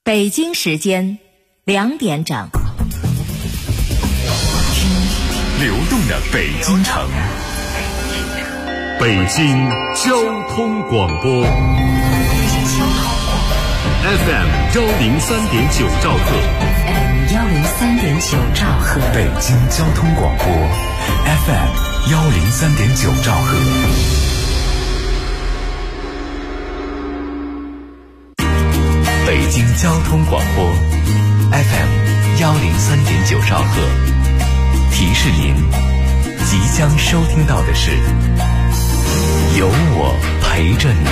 北京时间2点整， 流动的北京城，北京交通广播 FM 103.9兆赫 103.9兆赫， 北京交通广播 FM 103.9兆赫。北京交通广播 FM 103.9兆赫，提示您即将收听到的是有我陪着你。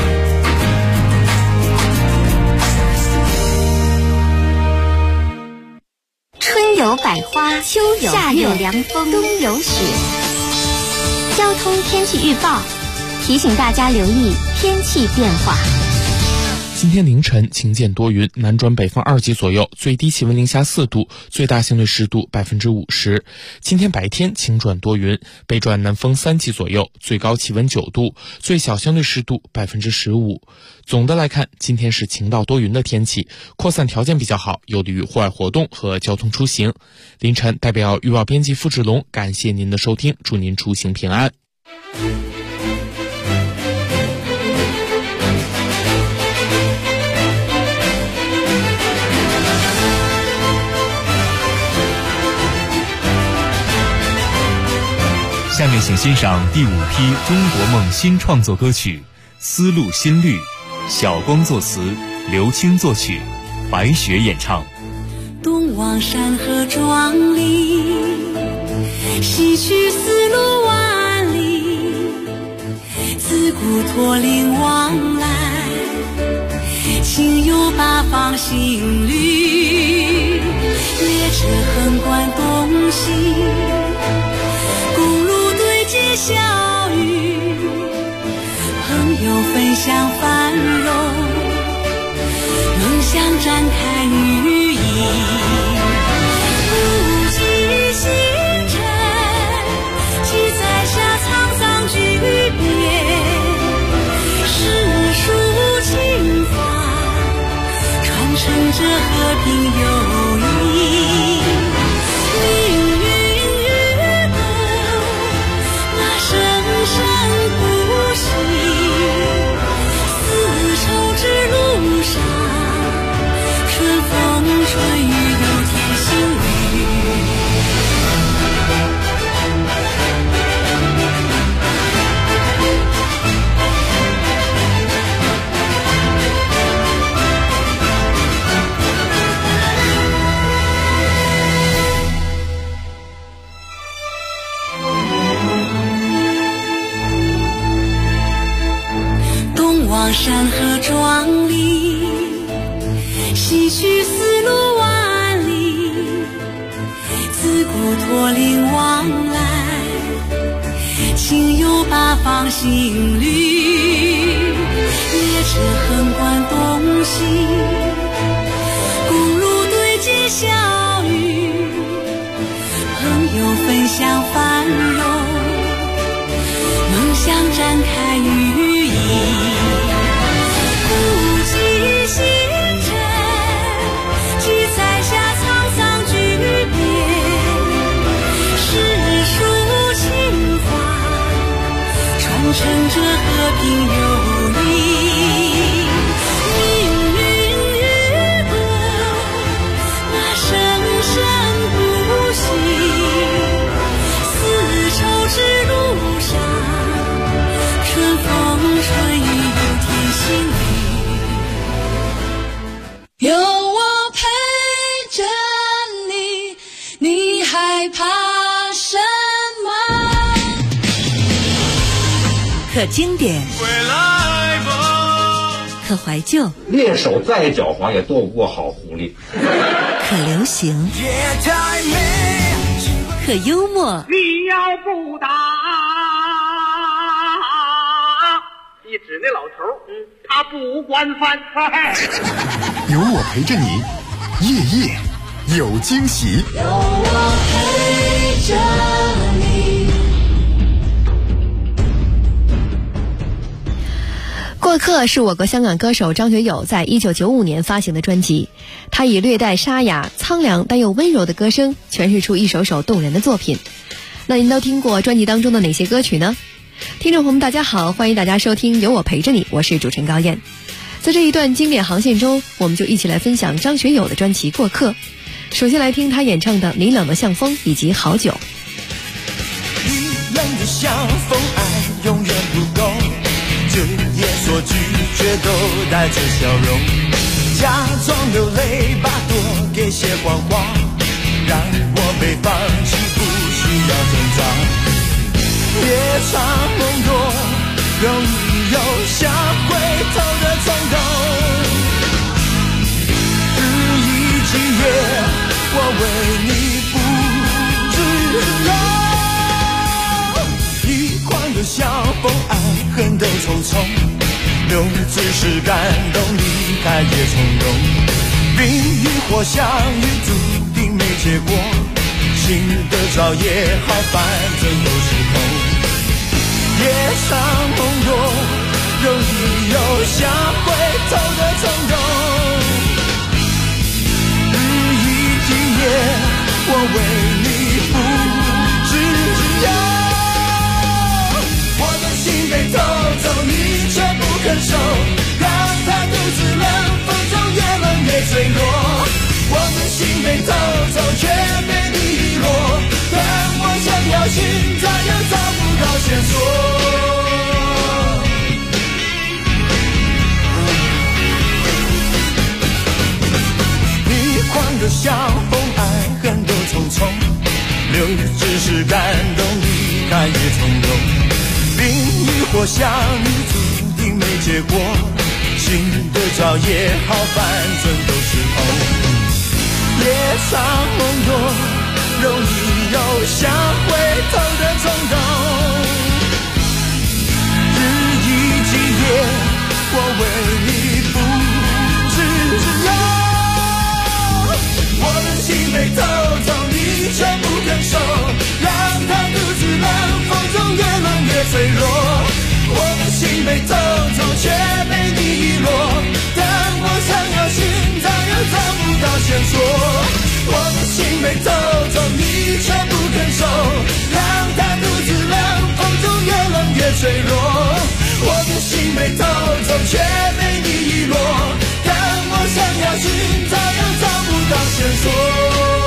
春有百花，秋有夏有凉风，冬有雪。交通天气预报提醒大家留意天气变化。 今天凌晨晴间多云，南转北风2级左右，最低气温零下4度，最大相对湿度50%。今天白天晴转多云，北转南风3级左右，最高气温9度，最小相对湿度15%。总的来看，今天是晴到多云的天气，扩散条件比较好，有利于户外活动和交通出行。凌晨代表预报编辑付志龙感谢您的收听，祝您出行平安。 下面请欣赏第5批中国梦新创作歌曲《丝路新绿》，小光作词，刘青作曲，白雪演唱。 东望山河壮丽，西去丝路万里，自古驼铃往来，情有八方新绿。列车横贯东西，小雨，朋友分享繁荣，梦想展开羽翼，不计星辰，七彩下沧桑巨变，世俗情怀，传承着和平友谊。生不息，丝绸之路上，春风春雨有天新绿。山河壮丽，西去丝路万里，自古驼铃往来，情有八方新绿。列车横贯东西，公路对接小雨，朋友分享繁荣，梦想展开羽翼。星辰，七彩下沧桑巨变，世俗情怀，传承着和平友谊。命运与共，那生生不息，丝绸之路上，春风春雨有天新绿。有我陪着你，你害怕什么？ 可经典，可怀旧， 猎手再狡猾也斗不过好狐狸。 可流行，可幽默。 你要不打，你指那老头，他不管饭菜。 有我陪着你，夜夜有惊喜。 有我陪着你。 过过客是我国香港歌手张学友在1995年发行的专辑，他以略带沙哑、苍凉但又温柔的歌声诠释出一首首动人的作品。那您都听过专辑当中的哪些歌曲呢？听众朋友们大家好，欢迎大家收听有我陪着你，我是主持人高燕。在这一段经典航线中，我们就一起来分享张学友的专辑《过客》。首先来听他演唱的《你冷得像风》以及《好久》。 你冷得像风，爱永远不够，这夜所拒绝都带着笑容，假装流泪把多给些谎话，让我被放弃不需要挣扎。夜长梦多，容易有想回头的冲动，日以继夜我为你不自由，一晃的像风，爱恨都匆匆，留只是感动，离开也从容，冰与火相遇注定没结果，醒得早也好，反正都是空。夜长梦多，容易有想回头的冲动，日以继夜我为你不自由，我的心被偷走，你却不肯收，让它独自冷，风中越冷越脆弱，我的心被偷走却被你遗落，但我想要寻找又找不到线索。像风，爱恨都匆匆，留只是感动，离开也从容，冰与火相遇注定没结果，醒得早也好，反正都是空。夜长梦多，容易有想回头的冲动，日以继夜我为你不自由，我的心被偷走，你却不肯收，让它独自冷，风中越冷越脆弱，我的心被偷走却被你遗落，但我想要寻找又找不到线索，我的心被偷走，你却不肯收，让它独自冷，风中越冷越脆弱，我的心被偷走却被你遗落，但我想要寻找又找不到线索。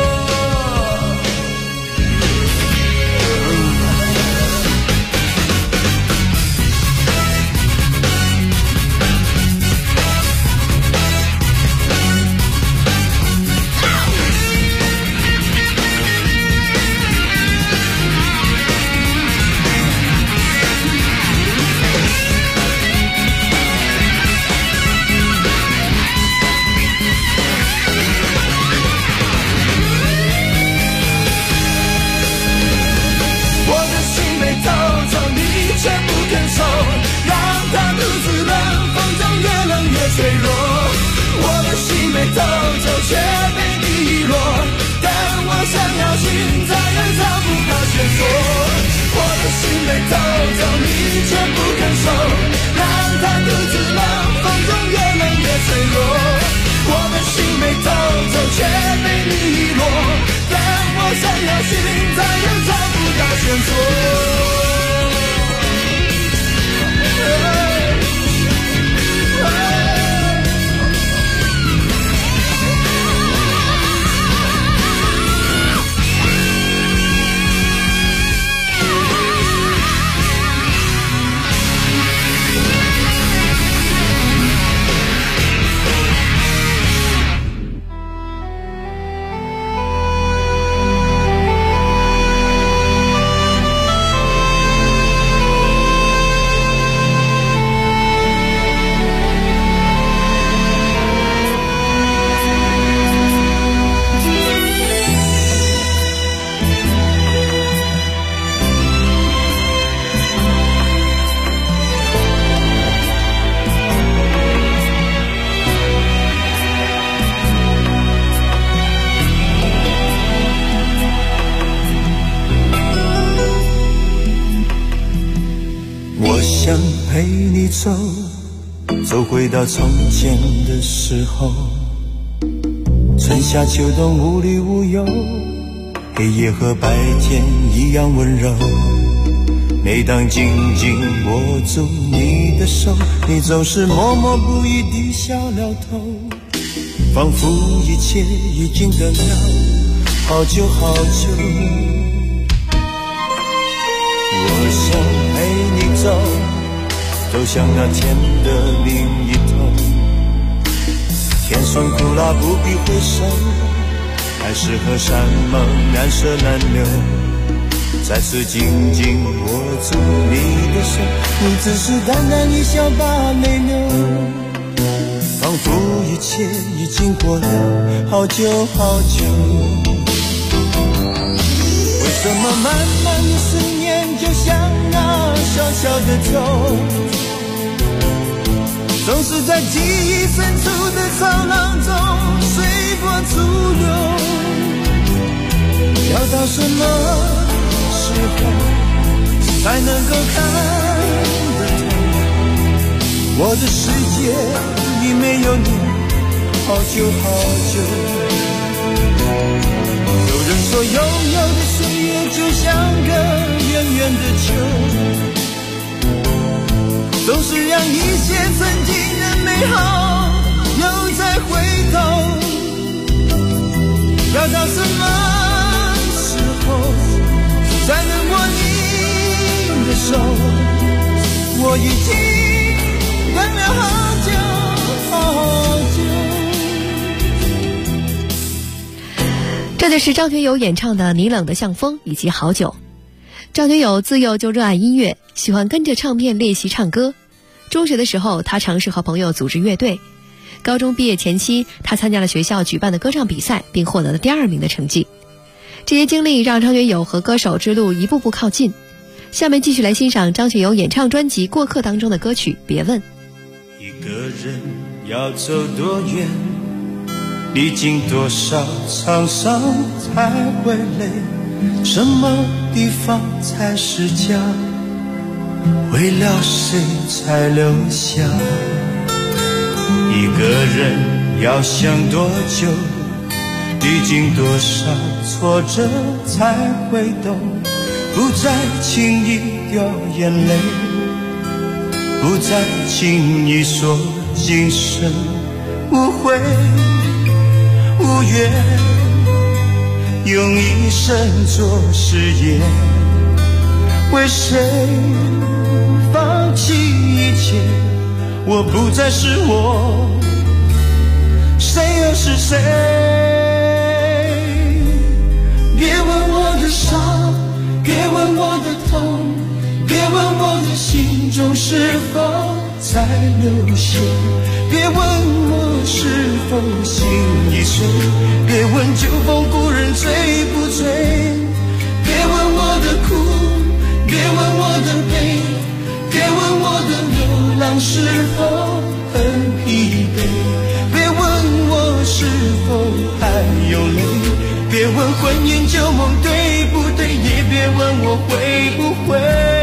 脆弱，我的心被偷走却被你遗落，但我想要寻找又找不到线索，我的心被偷走，你却不肯收，让它独自冷，风中越冷越脆弱，我的心被偷走却被你遗落，但我想要寻找又找不到线索。 想陪你走， 走回到从前的时候，春夏秋冬无虑无忧，黑夜和白天一样温柔。每当紧紧握住你的手，你总是默默不语地笑了头，仿佛一切已经等了好久好久。我想陪你走，走向那天的另一头，天酸苦辣不必回首，还是河山盟难舍难留。再次紧紧握住你的手，你只是淡淡一笑把泪流，仿佛一切已经过了好久好久。为什么漫漫的思念就像那小小的舟，总是在记忆深处的潮浪中随波逐流？要到什么时候才能够看得透？我的世界已没有你好久好久。有人说悠悠的岁月就像个远远的秋，总是让一些曾经的美好又再回头。要到什么时候才能握你的手？我已经等了好久好久。 这就是张学友演唱的《你冷得像风》以及《好久》。张学友自幼就热爱音乐，喜欢跟着唱片练习唱歌。中学的时候，他尝试和朋友组织乐队。高中毕业前期，他参加了学校举办的歌唱比赛，并获得了第2名的成绩。这些经历让张学友和歌手之路一步步靠近。下面继续来欣赏张学友演唱专辑《过客》当中的歌曲《别问》。 一个人要走多远，历经多少沧桑才会累？什么地方才是家？为了谁才留下？一个人要想多久，历经多少挫折才会懂？不再轻易掉眼泪，不再轻易说今生无悔无怨，用一生做誓言，为谁放弃一切？我不再是我，谁又是谁？别问我的伤，别问我的痛，别问我的心中是否在流血，别问我是否心已碎，别问旧风故人追不追，别问我的苦，别问我的悲，别问我的流浪是否很疲惫，别问我是否还有泪，别问婚姻旧梦对不对，也别问我会不会。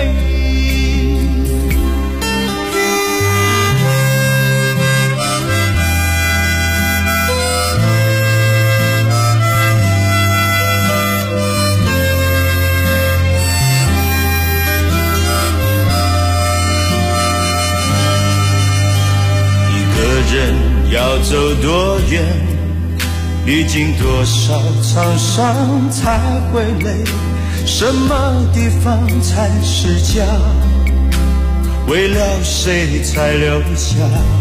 人要走多远，历经多少沧桑才会累？什么地方才是家？为了谁才留下？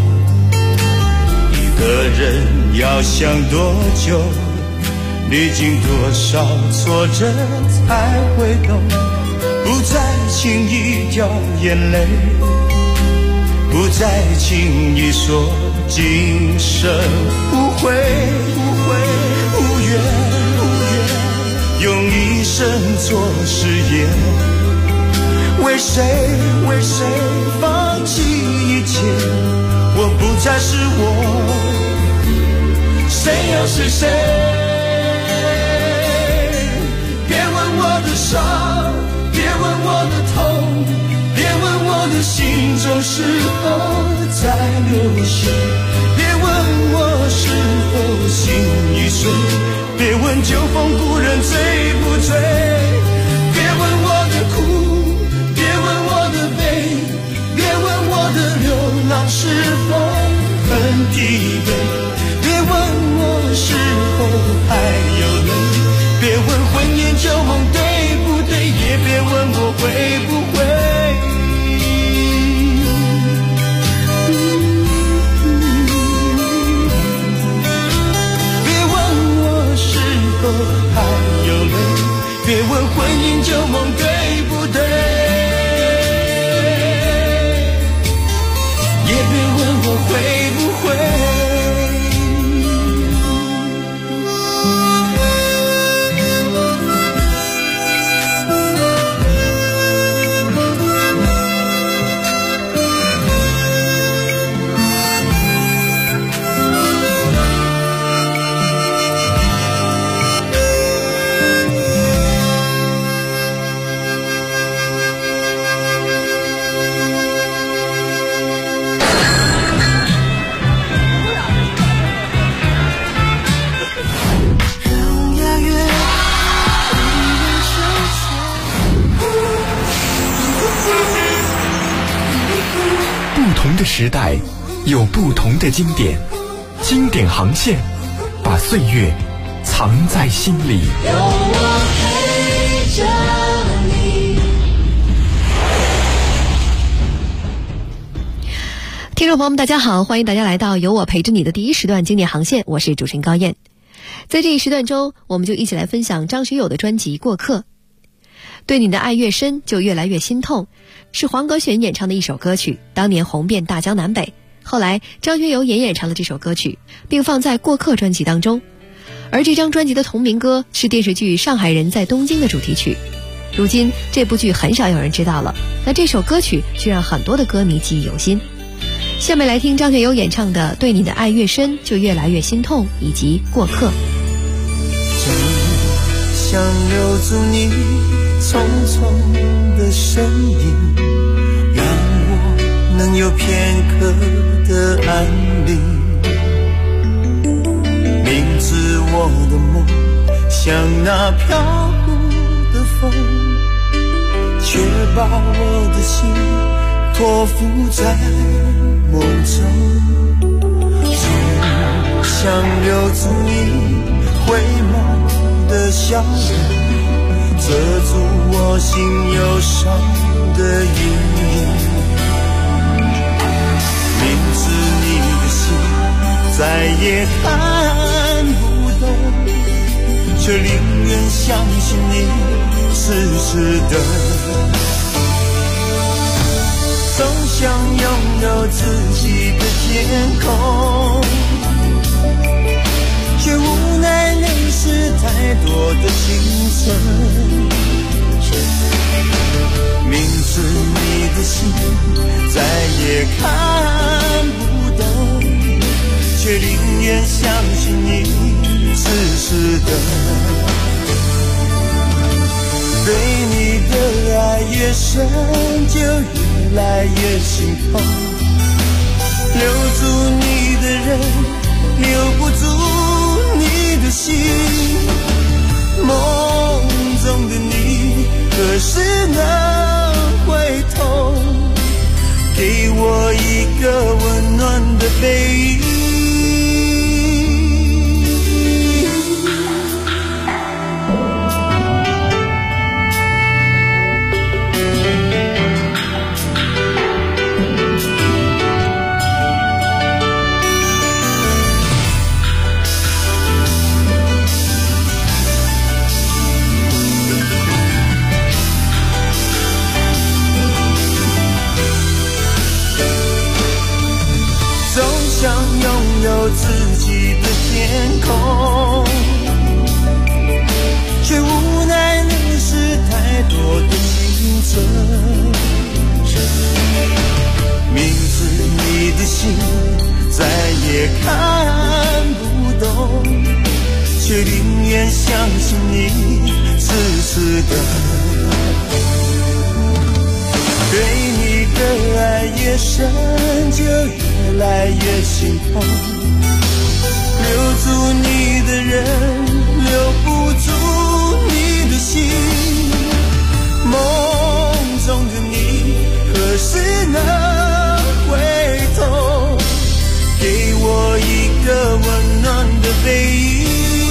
一个人要想多久，历经多少挫折才会懂？不再轻易掉眼泪，不再轻易说今生无悔无怨，用一生做誓言，为谁放弃一切？我不再是我，谁又是谁？别问我的伤，别问我的痛，别问我的心中是否在流血，别问我是否心已碎，别问旧风故人追不追，别问我的苦，别问我的悲，别问我的流浪是否很疲惫，别问我是否还有泪，别问婚姻旧梦对不对，也别问我会不会。还有泪，别问婚姻旧梦对不对，也别问我会不会。 不同的时代有不同的经典，经典航线把岁月藏在心里。有我陪着你。听众朋友们大家好，欢迎大家来到有我陪着你的第一时段经典航线，我是主持人高燕。在这一时段中，我们就一起来分享张学友的专辑《过客》。对你的爱越深，就越来越心痛，是黄格选演唱的一首歌曲，当年红遍大江南北。后来张学友也演唱了这首歌曲，并放在《过客》专辑当中。而这张专辑的同名歌是电视剧《上海人在东京》的主题曲。如今这部剧很少有人知道了，那这首歌曲却让很多的歌迷记忆犹新。下面来听张学友演唱的《对你的爱越深，就越来越心痛》以及《过客》。 只想留住你匆匆的身影，让我能有片刻的安宁。明知我的梦像那飘忽的风，却把我的心托付在梦中。只想留住你回眸的笑容，遮住我心忧伤的阴影。明知你的心再也看不懂，却宁愿相信你痴痴的。总想拥有自己的天空，却无奈流逝太多的青春。明知你的心再也看不懂，却宁愿相信你痴痴的。对你的爱越深，就越来越心痛。留住你的人，留不住你的心。梦中的你，何时能回头，给我一个温暖的背影。想拥有自己的天空，却无奈流逝太多的青春。明知你的心再也看不懂，却宁愿相信你痴痴的。对你的爱越深，就越来越心痛，留住你的人留不住你的心，梦中的你何时能回头，给我一个温暖的背影。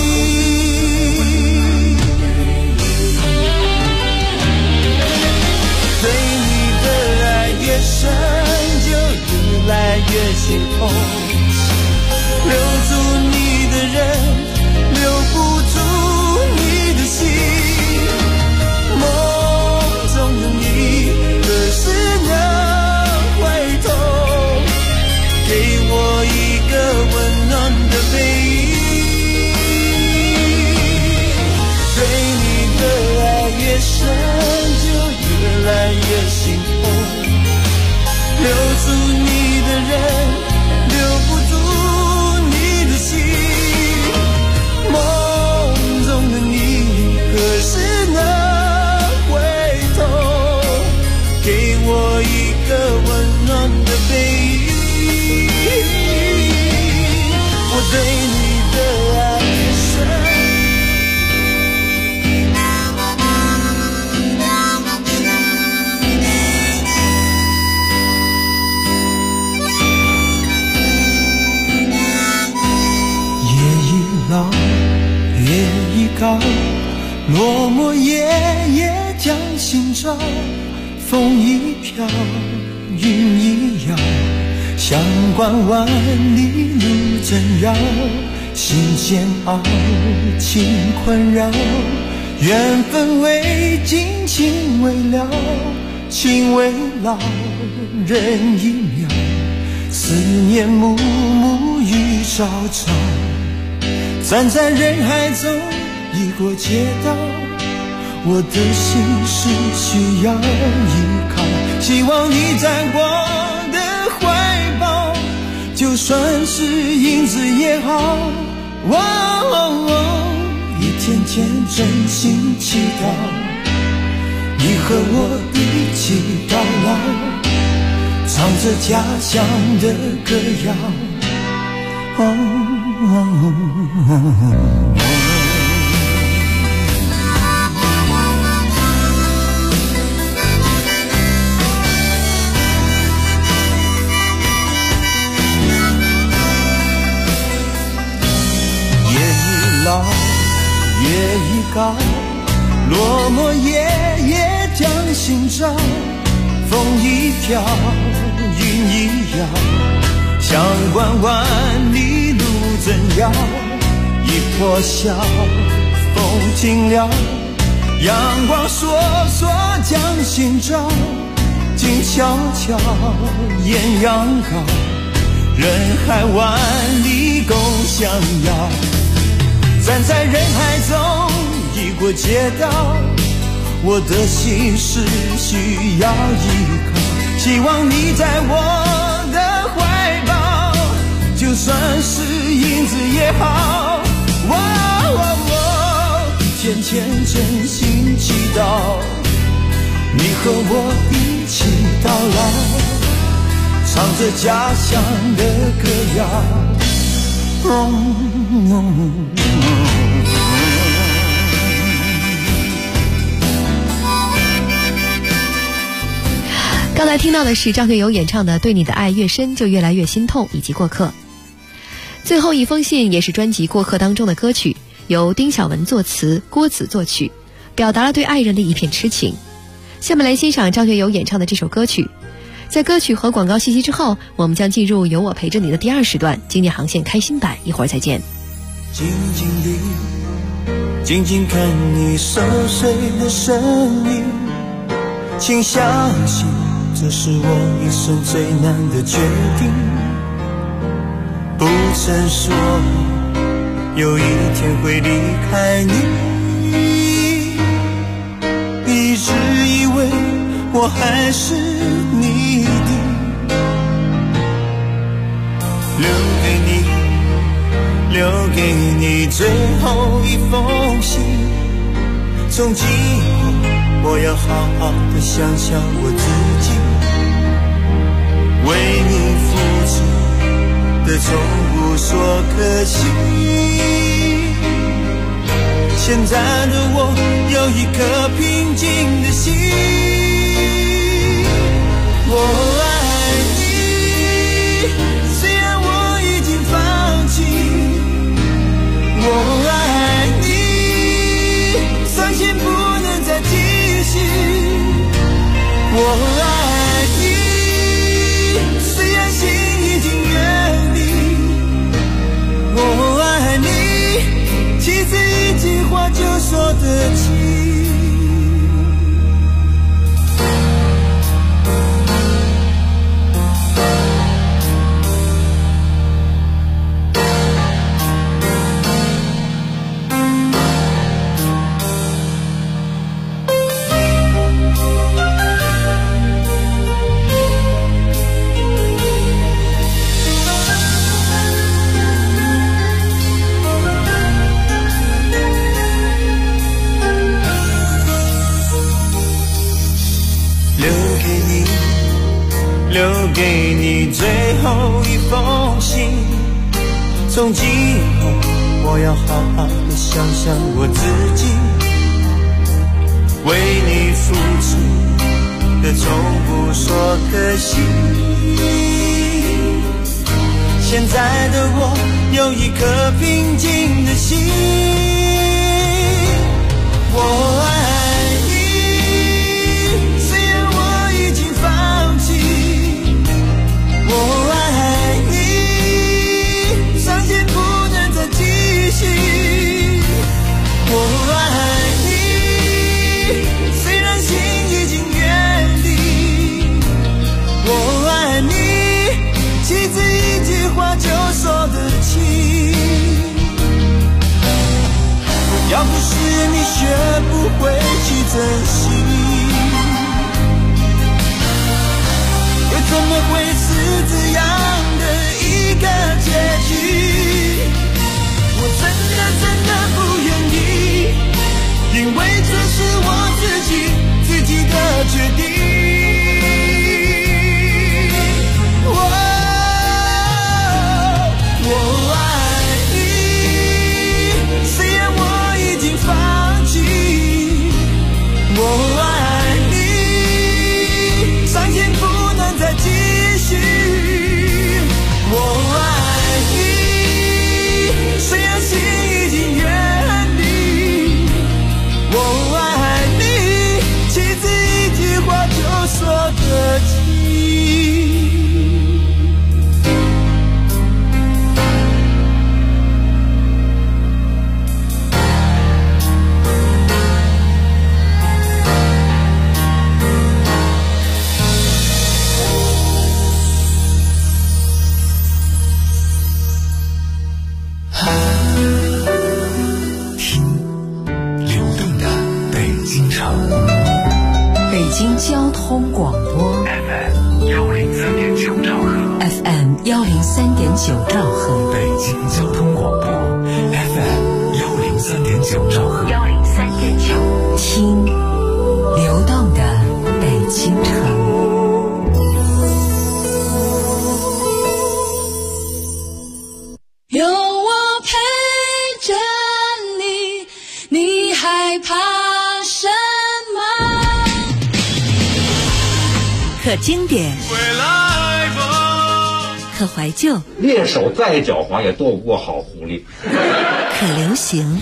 对你的爱越深，就越来越心痛，留住你的人留不住你的心，梦中的你何时能回头，给我一个温暖的背影。对你的爱越深，就越来越心痛，留住你的人留不住你的心，梦中的你何时能回头，给我一个温暖的背影。我对你的爱越深，月已高，落寞夜夜将心照，风一飘，云一摇，相关万里路正绕，心煎熬，情困扰，缘分未尽，情未了，情未老，人已渺，思念暮暮雨朝朝，站在人海中已过街道，我的心是需要依靠，希望你在我的怀抱，就算是影子也好，一天天真心祈祷，你和我一起到老，唱着家乡的歌谣，夜已老，月已高，落寞夜夜将心照，风一飘，云一摇，相关万里路正遥，一破晓，风停了，阳光烁烁将心照，静悄悄，艳阳高，人海万里共相邀，站在人海中已过街道，我的心是需要依靠，希望你在我的怀抱，就算是影子也好，一天天真心祈祷，你和我一起到老，唱着家乡的歌谣， 刚才听到的是张学友演唱的《对你的爱越深就越来越心痛》以及《过客》。最后一封信也是专辑《过客》当中的歌曲，由丁晓文作词，郭子作曲，表达了对爱人的一片痴情。下面来欣赏张学友演唱的这首歌曲。在歌曲和广告信息之后，我们将进入有我陪着你的第二时段经典航线开心版，一会儿再见。 静静地静静看你熟睡的身影，请相信这是我一生最难的决定，不曾说有一天会离开你，一直以为我还是你的，留给你最后一封信，从今后我要好好的想想我自己，为你付出的从不说可惜。现在的我有一颗平静的心，我爱你，虽然我已经放弃，我爱你，伤心不能再继续，我爱你，虽然心已经远离，我爱你，其实一句话就说得清。留给你最后一封信，从今以后我要好好的想想我自己，为你付出的从不说可惜。现在的我有一颗平静的心，我爱你，虽然我已经放弃，我爱你，伤心不能再继续，我爱你，虽然心已经远离，我爱你，其实一句话就说得清。要不是你学不会去珍惜，又怎么会是这样的一个结局？我真的不愿意，因为这是我自己的决定。我爱你，虽然我已经放弃，我爱你，伤心不能再继续，我爱你，虽然心已经远离，我爱你，其实一句话就说得清。 交通广播 FM 103.9兆赫 FM 103.9兆赫， 北京交通广播 FM 103.9兆赫 103.9， 听流动的北京城。 有我陪着你，你害怕什么？ 可经典，可怀旧， 猎手再狡猾也斗不过好狐狸。 可流行，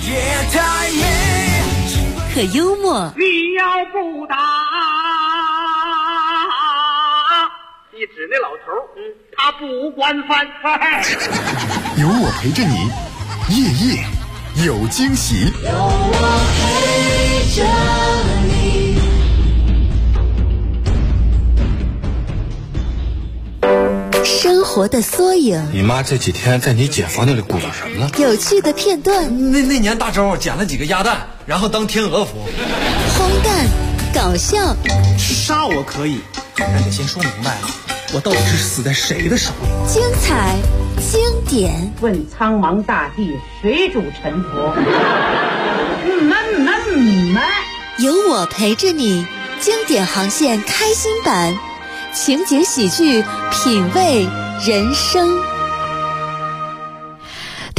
可幽默。 你要不打，一指那老头，他不惯犯。 有我陪着你，夜夜有惊喜。 有我陪着你。 生活的缩影， 你妈这几天在你姐夫那里鼓捣什么了？ 有趣的片段。 那年大周捡了几个鸭蛋，然后当天鹅服。 荒诞，搞笑。 杀我可以，但得先说明白了，我到底是死在谁的手里？ 精彩，经典。 问苍茫大地，谁主沉浮？ 有我陪着你，经典航线开新版。情景喜剧，品味人生。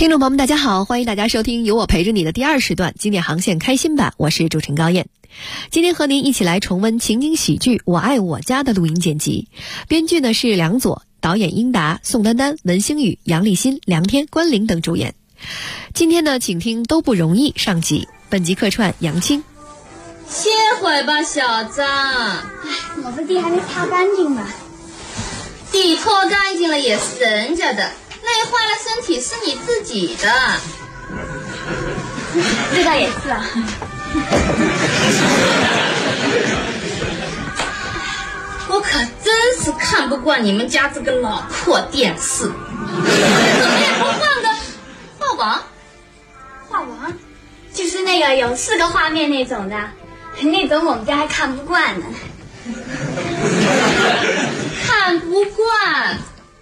听众朋友们大家好，欢迎大家收听由我陪着你的第2时段经典航线开心版，我是主持人高燕。今天和您一起来重温情景喜剧《我爱我家》的录音剪辑，编剧呢是梁左，导演英达、宋丹丹、文星宇、杨立新、梁天、关凌等主演。今天呢，请听都不容易上集，本集客串杨青。 歇会吧，小张。 我的地还没擦干净呢。 地拖干净了也是人家的，累坏了身体是你自己的。 这倒也是啊。 我可真是看不惯你们家这个老破电视，怎么也不换个画王？ 画王就是那个有4个画面那种的，那种我们家还看不惯呢。 看不惯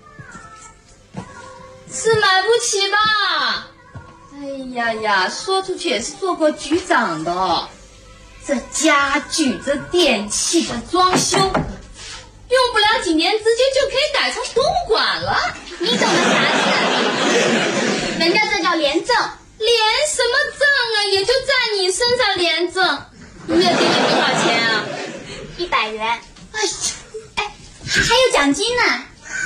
是买不起吧？哎呀呀，说出去也是做过局长的，这家具、这电器、这装修，用不了几年直接就可以改成博物馆了。 你懂得啥事？人家这叫廉政。 廉什么政啊？也就在你身上廉政。你也给你多少钱啊 ？100元。哎呀，还有奖金呢。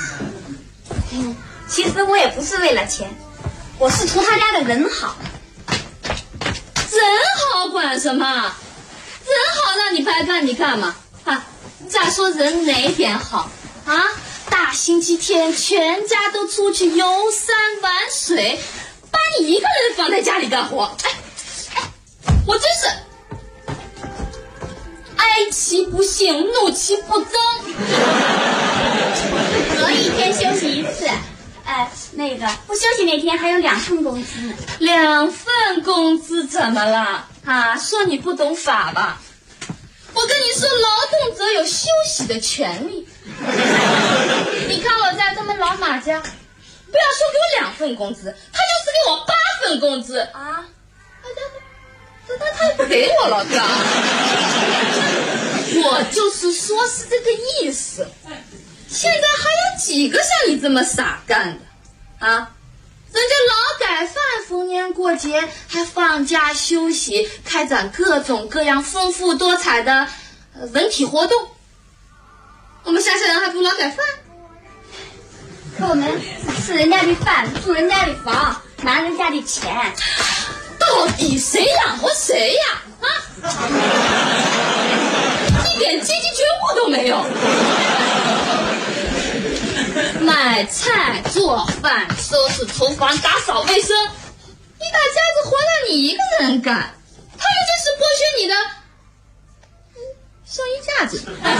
其实我也不是为了钱，我是图他家的人好。 人好管什么？人好让你白干你干嘛啊？再说人哪点好啊？大星期天全家都出去游山玩水，把你一个人放在家里干活。我真是哀其不幸，怒其不争。 我1天休息1次，那个不休息那天还有2份工资呢。 2份工资怎么了啊？说你不懂法吧？我跟你说，劳动者有休息的权利。你看我在他们老马家，不要说给我2份工资，他就是给我8份工资啊！他也不给我了，对吧？我就是说是这个意思。现在还有几个像你这么傻干的啊？人家劳改犯逢年过节还放假休息，开展各种各样丰富多彩的文体活动。我们乡下人还不劳改犯？ 可我们吃人家的饭，住人家的房，拿人家的钱， 到底谁养活谁呀？啊！一点阶级觉悟都没有。买菜、做饭、收拾厨房、打扫卫生，一大家子活让你一个人干，他们就是剥削你的剩余价值。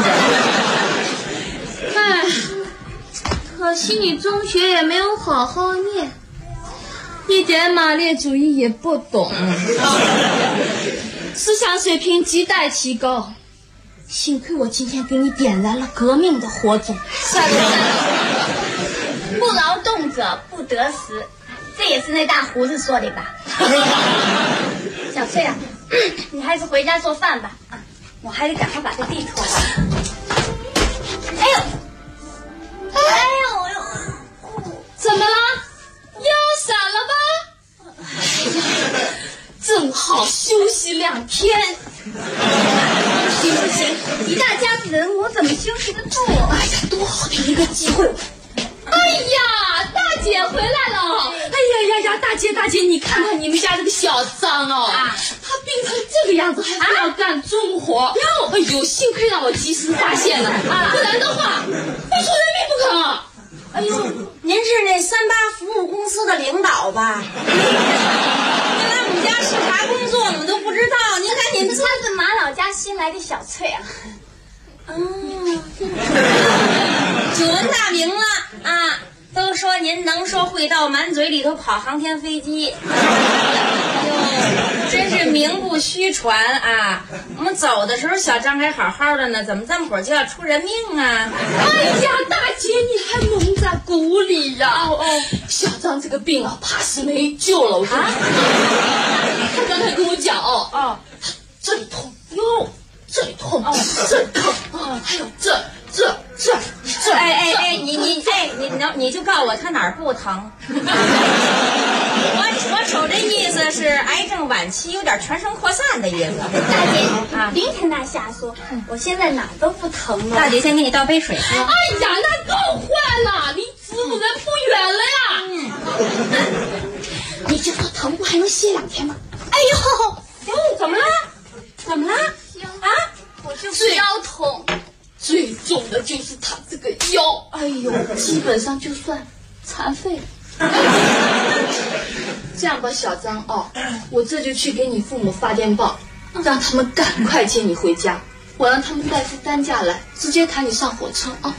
可惜你中学也没有好好念，一点马列主义也不懂，思想水平亟待提高。幸亏我今天给你点燃了革命的火种。 不劳动者不得食，这也是那大胡子说的吧？小翠啊，你还是回家做饭吧，我还得赶快把这地拖完。 怎么了？腰闪了吧？正好休息2天。 不行，一大家子人，我怎么休息得住？ 哎呀，多好的一个机会！哎呀，大姐回来了！哎呀，大姐，你看看你们家这个小张哦，他病成这个样子还不要干重活，哎呦，幸亏让我及时发现了，不然的话，非出人命不可。 哎呦，您是那38服务公司的领导吧？您来我们家视察工作，我们都不知道。您赶紧， 他是马老家新来的小翠啊。 久闻大名了啊！都说您能说会道，满嘴里头跑航天飞机，真是名不虚传啊！我们走的时候，小张还好好的呢，怎么这么会儿就要出人命啊？ 哎呀，大姐，你还蒙在鼓里呀！小张这个病啊，怕是没救了。我跟你说，他刚才跟我讲这里痛哟，这里痛，这里痛还有这。 你就告诉我他哪儿不疼？ 我瞅这意思是癌症晚期，有点全身扩散的意思。 大姐啊，别看他瞎说，我现在哪都不疼了。 大姐先给你倒杯水喝。 哎呀，那更坏了，离植物人不远了呀。你就说疼不还能歇2天吗？ 哎呦，怎么了？怎么了？啊， 我就是腰痛， 最重的就是他这个腰，哎呦，基本上就算残废了。这样吧，小张哦，我这就去给你父母发电报，让他们赶快接你回家。我让他们代付担架来，直接抬你上火车啊！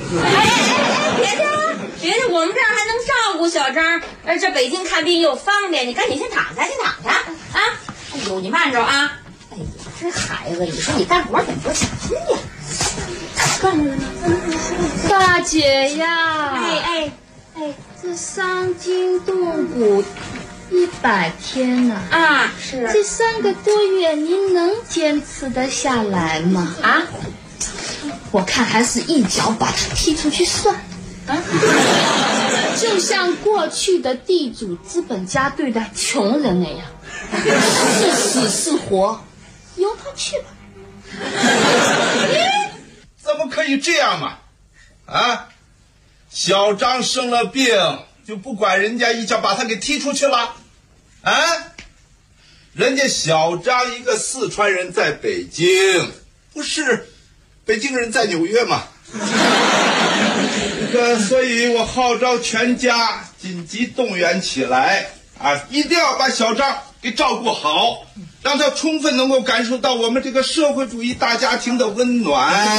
别的，我们这儿还能照顾小张，这北京看病又方便，你赶紧先躺下啊！哎呦，你慢着啊！哎呀，这孩子，你说你干活怎么不小心呀？干着呢。 大姐呀， 哎， 这伤筋动骨100天呢啊，是这3个多月，您能坚持得下来吗？ 啊， 我看还是一脚把他踢出去算了。啊，就像过去的地主资本家对待穷人那样，是死是活，由他去吧。 怎么可以这样嘛？啊，小张生了病，就不管人家一脚把他给踢出去了？啊，人家小张一个四川人在北京，不是北京人在纽约嘛？所以我号召全家紧急动员起来啊，一定要把小张给照顾好，让他充分能够感受到我们这个社会主义大家庭的温暖。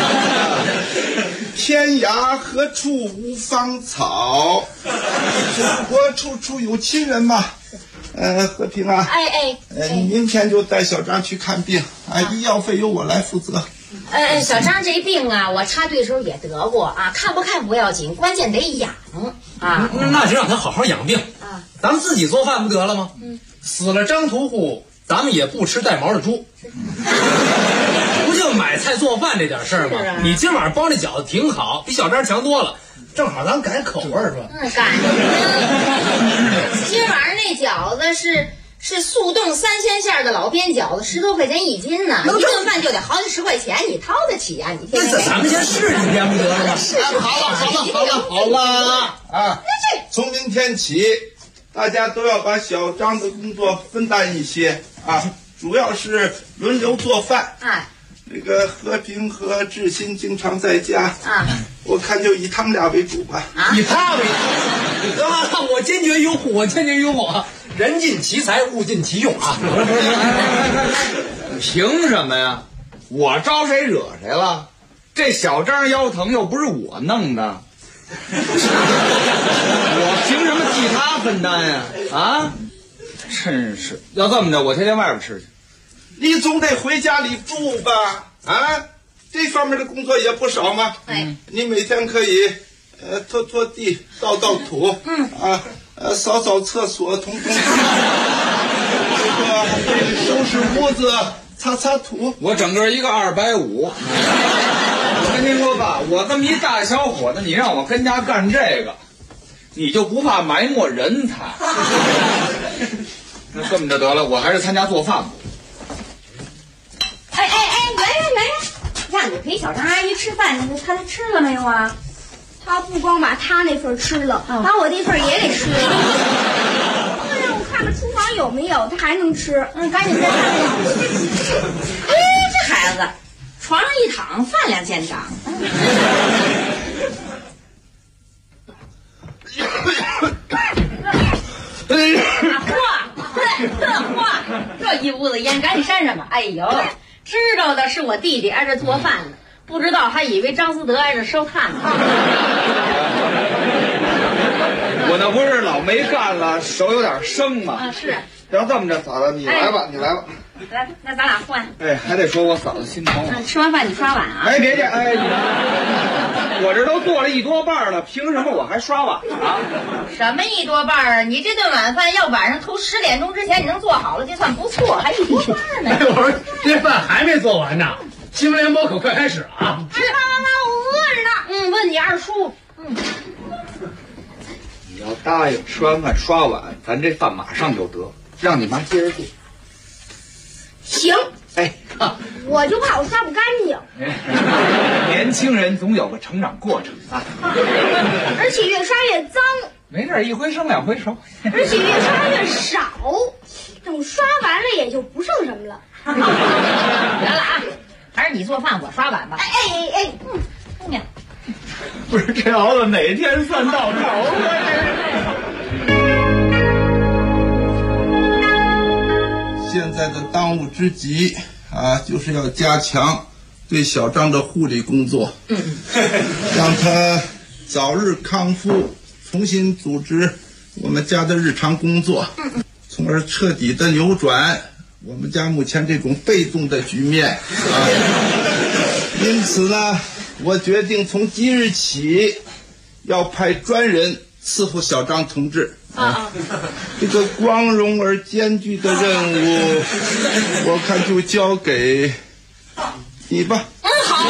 天涯何处无芳草，中国处处有亲人嘛。和平啊，你明天就带小张去看病啊，医药费由我来负责。 小张这病啊，我插队时候也得过啊，看不看不要紧，关键得养啊。 那就让他好好养病啊，咱们自己做饭不得了吗？死了张屠户，咱们也不吃带毛的猪。不就买菜做饭这点事儿吗？你今晚上包那饺子挺好，比小张强多了。正好咱改口味是吧？ 赶上今晚上那饺子是速冻3000馅的老边饺子，10多块钱一斤呢，一顿饭就得好几10块钱，你掏得起呀？你天天咱们先试几天不得了吗？ 好了啊！从明天起，大家都要把小张的工作分担一些啊，主要是轮流做饭。这个和平和志新经常在家啊，我看就以他们俩为主吧。 以他为主，我坚决拥护，人尽其才，物尽其用啊！ 凭什么呀？我招谁惹谁了？这小张腰疼又不是我弄的，我凭什么替他分担呀？啊，真是！要这么着，我天天外边吃去。 你总得回家里住吧？啊，这方面的工作也不少嘛。你每天可以拖拖地、倒倒土，扫扫厕所，通通收拾屋子、擦擦土。 我整个一个250。我跟您说吧，我这么一大小伙子，你让我跟家干这个，你就不怕埋没人才？那这么着得了，我还是参加做饭吧。 来，让你陪小张阿姨吃饭，他吃了没有啊？ 他不光把他那份吃了，把我那份也给吃了。那让我看看厨房有没有，他还能吃。赶紧再看看。 这孩子，床上一躺，饭量见长。这一屋子烟，赶紧扇上吧！哎呦，知道的是我弟弟挨着做饭呢，不知道还以为张思德挨着烧炭呢。 我那不是老没干了，手有点生吗？ 是。 要这么着，嫂子，你来吧，你来吧。 来，那咱俩换。 还得说我嫂子心疼我。 吃完饭你刷碗啊？ 别介，我这都做了1多半了，凭什么我还刷碗啊？ 什么1多半啊？你这顿晚饭要晚上头10点钟之前你能做好了，就算不错，还1多半呢。 我说这饭还没做完呢，新闻联播可快开始了啊！ 妈，我饿着呢。问你二叔。 你要答应吃完饭刷碗，咱这饭马上就得，让你妈接着做。 行。 哎， 我就怕我刷不干净。 年轻人总有个成长过程啊。 而且越刷越脏。 没事，一回生两回熟。 而且越刷越少，等刷完了也就不剩什么了。 得了啊，还是你做饭，我刷碗吧。姑娘， 不是这熬的哪天算到头啊？ 现在的当务之急啊，就是要加强对小张的护理工作，让他早日康复，重新组织我们家的日常工作，从而彻底的扭转我们家目前这种被动的局面啊。因此呢，我决定从今日起要派专人伺候小张同志。这个光荣而艰巨的任务，我看就交给你吧。 好。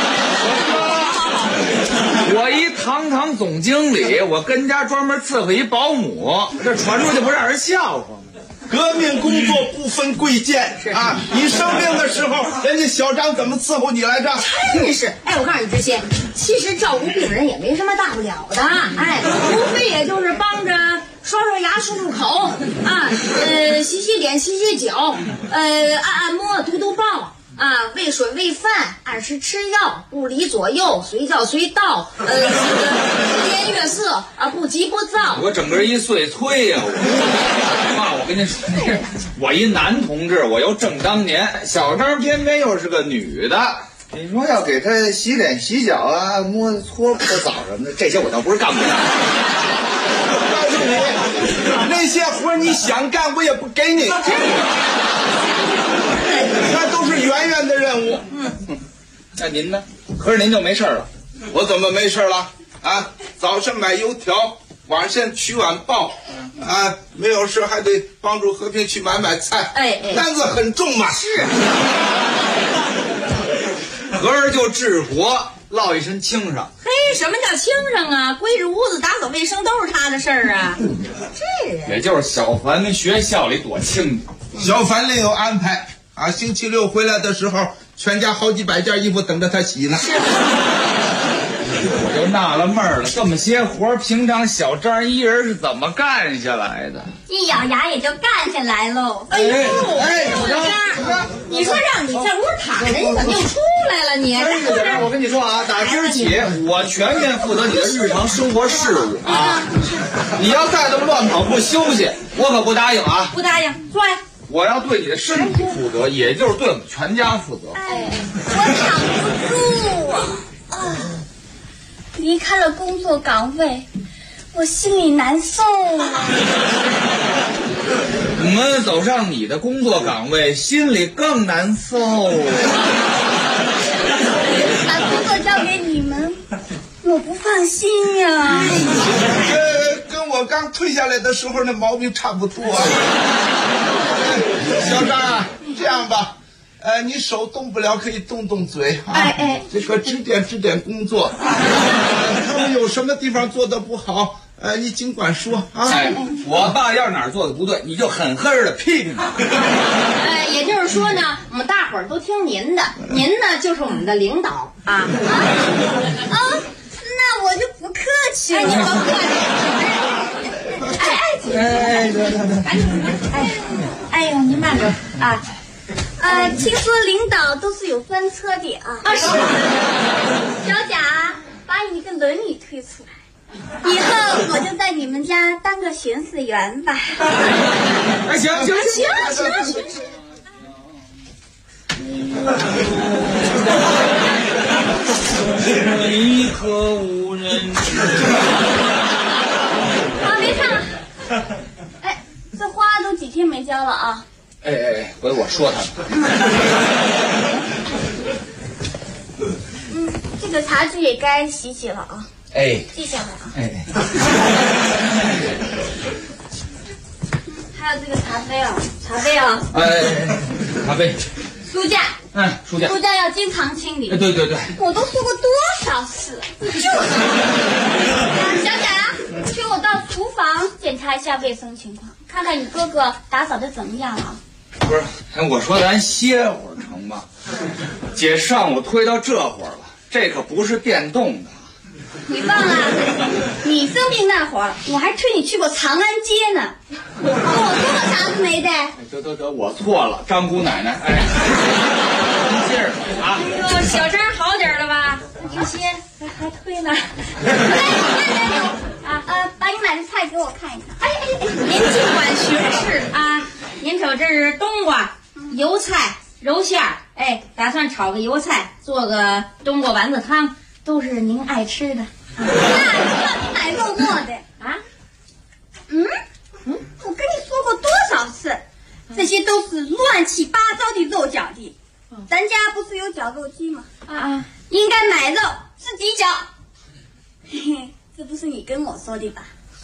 我一堂堂总经理，我跟家专门伺候一保姆，这传出去不让人笑话吗？ 革命工作不分贵贱啊！你生病的时候，人家小张怎么伺候你来着？ 真是！哎，我告诉你，知县，其实照顾病人也没什么大不了的，哎，无非也就是帮着刷刷牙、漱漱口啊，洗洗脸、洗洗脚，按按摩、涂涂报。啊，喂水喂饭，按时吃药，不离左右，随叫随到，时间月色啊，不急不躁。 我整个一碎催呀！妈，我跟您说，我一男同志，我又正当年，小张偏偏又是个女的，你说要给他洗脸、洗脚啊，摸搓搓澡什么的，这些我倒不是干不了。 我告诉你，那些活你想干，我也不给你。那都是远远的任务。 那您呢？可是您就没事了。 我怎么没事了？啊，早上买油条，晚上取碗报，啊，没有事还得帮助和平去买菜。担子很重嘛。 是。 合着就治国，落一身轻伤。 嘿，什么叫轻伤啊？归置屋子、打扫卫生都是他的事儿啊。这人也就是小凡跟学校里躲清楚。 小凡另有安排啊，星期六回来的时候，全家好几百件衣服等着他洗呢。 我就纳了闷了，这么些活平常小张一人是怎么干下来的？ 一咬牙也就干下来喽。 哎呦，小张，你说让你在屋躺着，你怎么又出来了你？ 我跟你说啊，打今儿起，我全面负责你的日常生活事务啊！你要再这么乱跑不休息，我可不答应啊！ 不答应，坐下。 我要对你的身体负责，也就是对我们全家负责。 我躺不住啊！离开了工作岗位，我心里难受啊。 我们走上你的工作岗位，心里更难受。 把工作交给你们，我不放心呀。 跟我刚退下来的时候那毛病差不多。小张啊，这样吧，你手动不了，可以动动嘴啊。这个指点工作。他们有什么地方做的不好，你尽管说啊。 我爸要是哪儿做的不对，你就狠狠的批评他。 也就是说呢，我们大伙儿都听您的，您呢就是我们的领导啊。 那我就不客气了。 你甭客气。 哎呦，您慢着啊。听说领导都是有专车的啊。 是。 小贾，把你那个轮椅推出来，以后我就在你们家当个巡视员吧。 行。你可无人知。 好，别唱了。这花都几天没浇了啊。 回我说他们。这个茶具也该洗洗了啊。记下来啊。还有这个茶杯啊。 茶杯。 书架。 书架。 书架要经常清理。 对。 我都说过多少次，你就是。小贾， 去我到厨房检查一下卫生情况，看看你哥哥打扫的怎么样了。 不是，我说咱歇会儿成吗？姐上午推到这会儿了，这可不是电动的。 你忘了，你生病那会儿，我还推你去过长安街呢。我说过啥子没的？ 得，我错了，张姑奶奶。哎，您接着啊。 小张好点了吧？ 这些还推呢。把你买的菜给我看一看。 您尽管巡视啊。您瞅这是冬瓜、油菜、肉馅儿，打算炒个油菜，做个冬瓜丸子汤，都是您爱吃的。 那你买肉末的啊？我跟你说过多少次，这些都是乱七八糟的肉饺的。咱家不是有绞肉机吗？应该买肉自己绞。嘿嘿，这不是你跟我说的吧？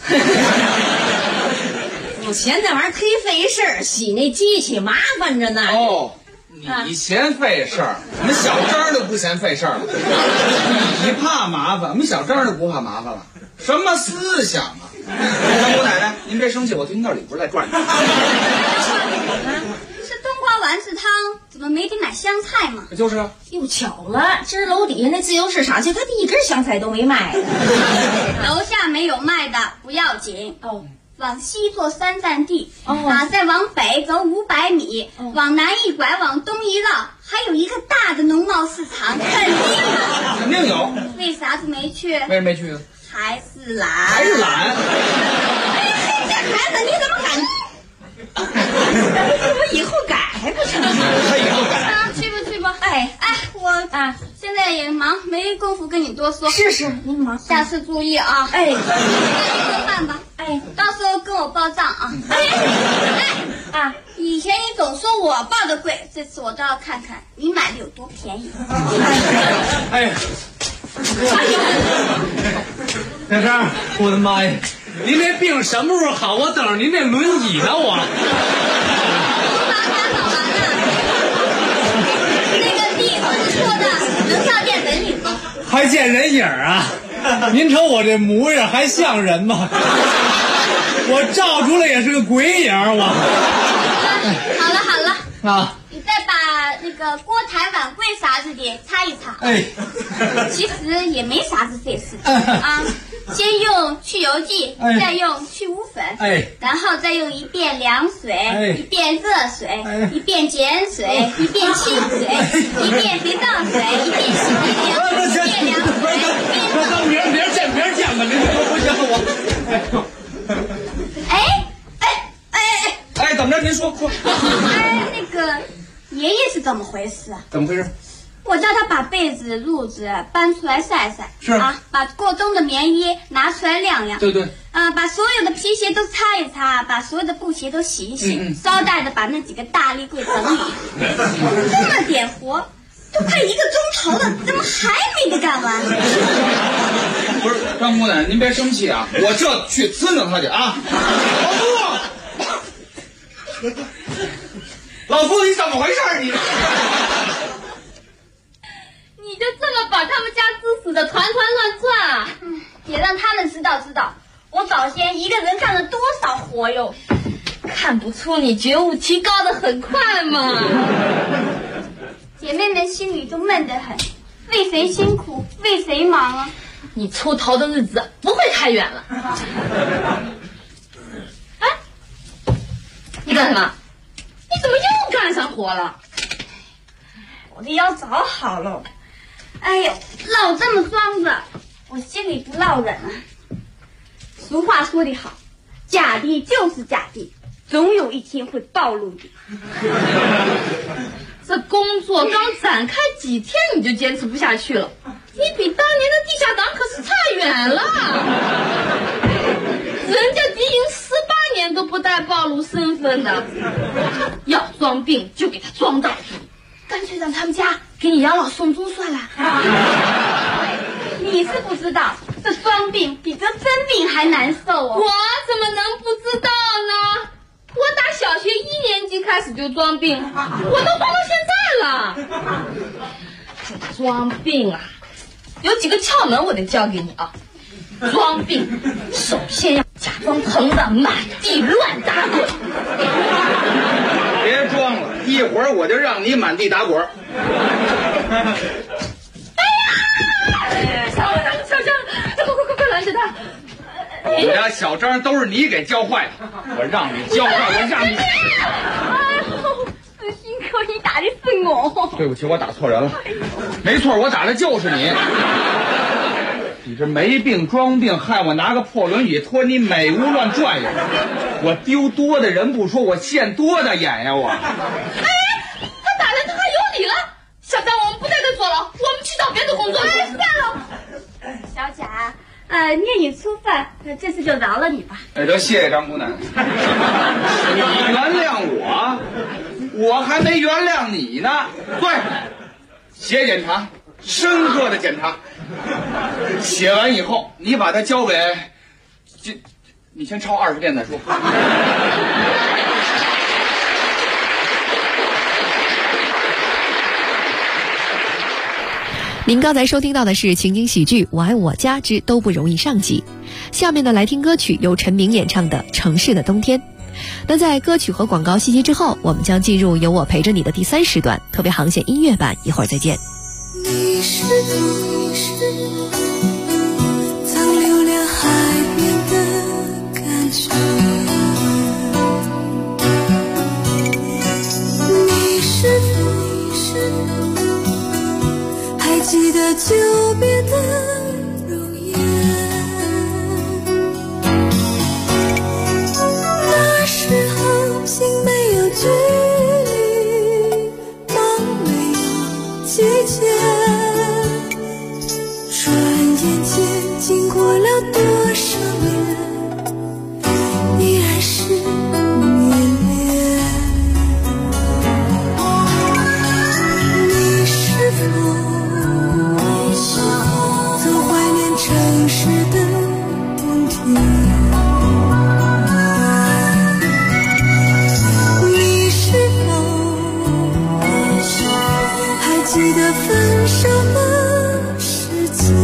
付钱那玩意儿忒费事儿，洗那机器麻烦着呢。 哦，你嫌费事儿，我们小张就不嫌费事儿了。你怕麻烦，我们小张就不怕麻烦了。什么思想啊！张姑奶奶，您别生气，我听到里边在转。 是冬瓜丸子汤，怎么没得买香菜嘛？ 就是啊。 又巧了，今儿楼底下那自由市场去，他一根香菜都没卖的。 楼下没有卖的不要紧哦。往西坐3站地，再往北走500米，往南一拐，往东一绕，还有一个大的农贸市场， 肯定有。 为啥子没去？ 为什么没去？ 还是懒。 这孩子你怎么敢？我以后改还不成？ 他以后改。 去吧。我现在也忙，没工夫跟你多说。 是，您忙。 下次注意啊。赶紧做饭吧。到时候跟我报账啊。以前你总说我报的贵，这次我倒要看看你买的有多便宜。 小张，我的妈呀！您这病什么时候好？我等着您那轮椅呢，我。 那个地我是说的，能照见人影吗？ 还见人影啊？您瞅我这模样还像人吗？我照出来也是个鬼影，我。 好了啊！ 你再把那个锅台碗柜啥子的擦一擦。其实也没啥子费事啊。先用去油剂，再用去污粉，然后再用一遍凉水，一遍热水，一遍碱水，一遍清水，一遍肥皂水，一遍洗涤凉，一遍凉水， 明儿见吧，您不行我。 怎么着？您说。 那个爷爷是怎么回事啊？ 怎么回事？ 我叫他把被子、褥子搬出来晒晒， 是啊， 把过冬的棉衣拿出来晾晾， 对， 把所有的皮鞋都擦一擦，把所有的布鞋都洗一洗，捎带着把那几个大立柜整理。这么点活，都快1个钟头了，怎么还没得干完？ 不是张姑奶奶，您别生气啊，我这去呲扭他去啊！老夫，你怎么回事你？ 你就这么把他们家支使的团团乱转啊？ 也让他们知道我早先一个人干了多少活哟。 看不出你觉悟提高的很快嘛。 姐妹们心里都闷得很，为谁辛苦为谁忙啊？ 你出头的日子不会太远了。你干什么？你怎么又干上活了？ 我的腰早好了。哎呦，老这么装着，我心里不落忍啊。俗话说得好，假的就是假的，总有一天会暴露的。 这工作刚展开几天你就坚持不下去了，你比当年的地下党可是差远了。人家敌营18年都不带暴露身份的，要装病就给他装到底，干脆让他们家给你养老送终算了。 你是不知道，这装病比这真病还难受哦。 我怎么能不知道呢？我打小学1年级开始就装病，我都装到现在了。装病啊，有几个窍门我得教给你啊。 装病，首先要假装疼得满地乱打滚。 别装了，一会儿我就让你满地打滚。 小张，快拦着他！ 你家小张都是你给教坏的，我让你教坏，我让你。 幸亏你打的是我。 对不起，我打错人了。没错，我打的就是你。你这没病装病，害我拿个破轮椅拖你美屋乱转悠，我丢多的人不说，我现多大眼呀我！ 他打人他还有理了。小张，我们不在这做了，我们去找别的工作。算了，小贾，念你初犯，这次就饶了你吧。 得谢谢张姑娘，你原谅我，我还没原谅你呢。对，血检查，深刻的检查。写完以后，你把它交给，你先抄20遍再说。 您刚才收听到的是情景喜剧《我爱我家之都不容易》上集，下面呢来听歌曲由陈明演唱的《城市的冬天》。那在歌曲和广告信息之后，我们将进入由我陪着你的第3时段特别航线音乐版，一会儿再见。 你是曾留恋海边的感觉，你是还记得久别的容颜，那时候心没有距离，梦没有季节，转眼间经过了多少年，依然是年恋。你是否曾怀念城市的冬天？你是否还记得分手的时间？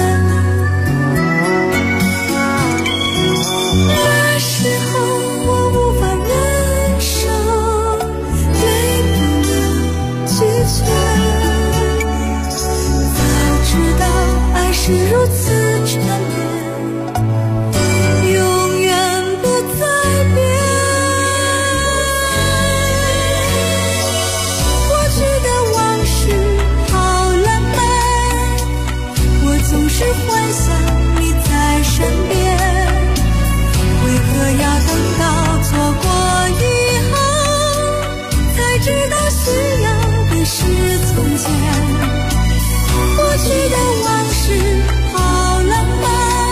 那时候我无法忍受，给不了拒绝，早知道爱是如此缠绵，永远不再变。过去的往事好浪漫，我总是幻想你在身边，为何要等到错过以后，才知道需要的是从前。过去的往事好浪漫，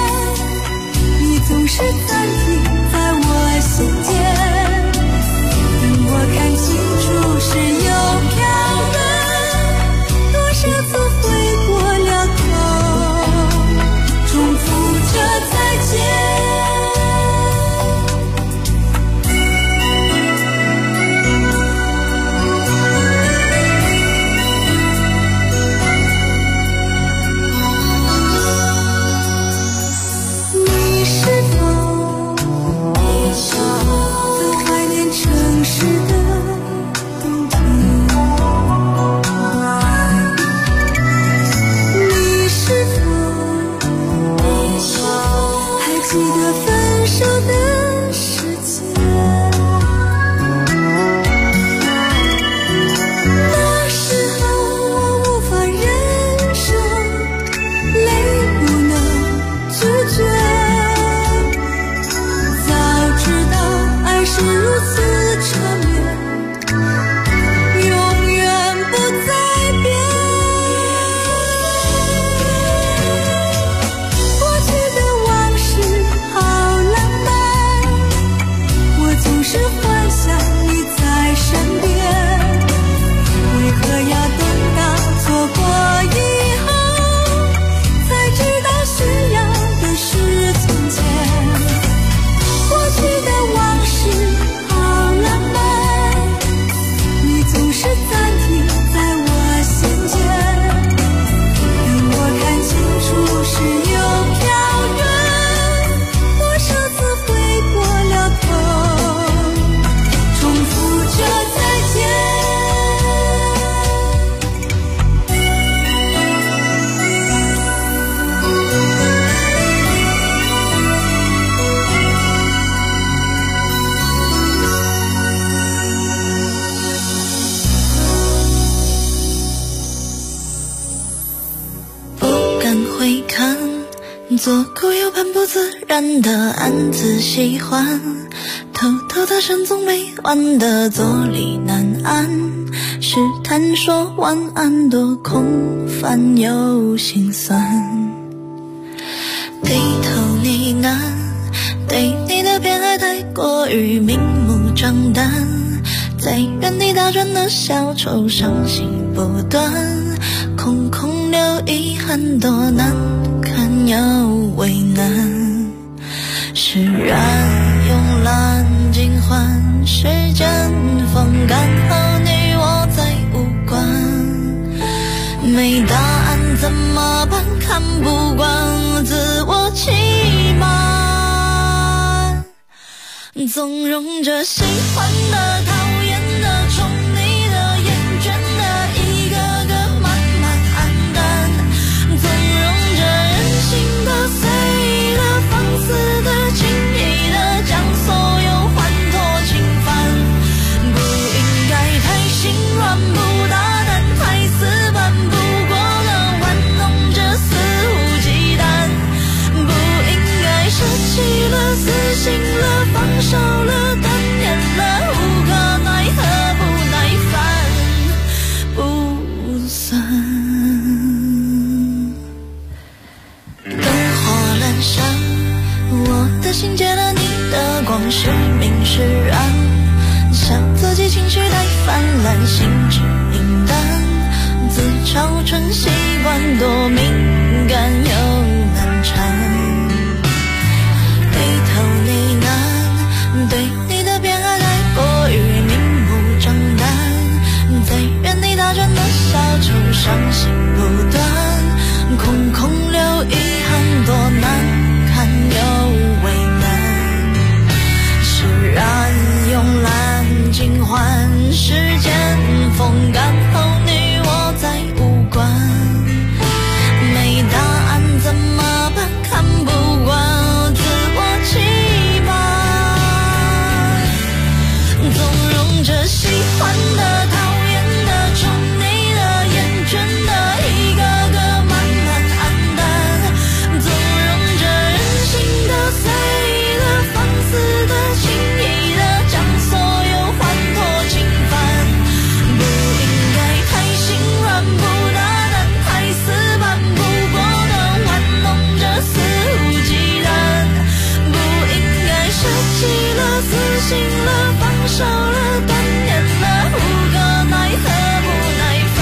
左顾右盼不自然的暗自喜欢，偷偷的深总没完的坐立难安，试探说晚安多空泛又心酸，低头呢喃，对你的偏爱太过于明目张胆，在原地打转的小丑伤心不断，空空留遗憾多难堪又为难，释然慵懒尽欢，时间风干后你我再无关，没答案怎么办？看不惯自我欺瞒，纵容着喜欢的讨厌的宠你的厌倦的一个个慢慢黯淡，纵容着任性的随的放肆的轻易的将所有欢脱侵犯，不应该太心软不大胆太死板，不过的玩弄着肆无忌惮，不应该舍弃了死心了放手了断念了无可奈何不耐烦不算，灯火阑珊，我的心借了你的光是明是暗，笑自己情绪太泛滥心智平淡，自嘲成习惯多敏感又难缠，低头呢喃，对你的偏爱太过于明目张胆，在原地打转的小丑伤心不断，空空留遗憾多难堪又为难，释然慵懒尽欢，时间风干后你我再无关，没答案怎么办？看不惯自我欺瞒，纵容着喜欢的讨厌的宠你的厌倦的一个个慢慢黯淡，纵容着任性的随的放肆的轻易的将所有欢脱侵犯，不应该太心软不大胆太死板，不过的玩弄着肆无忌惮，不应该舍弃了死心了放手了断念了无可奈何不耐烦，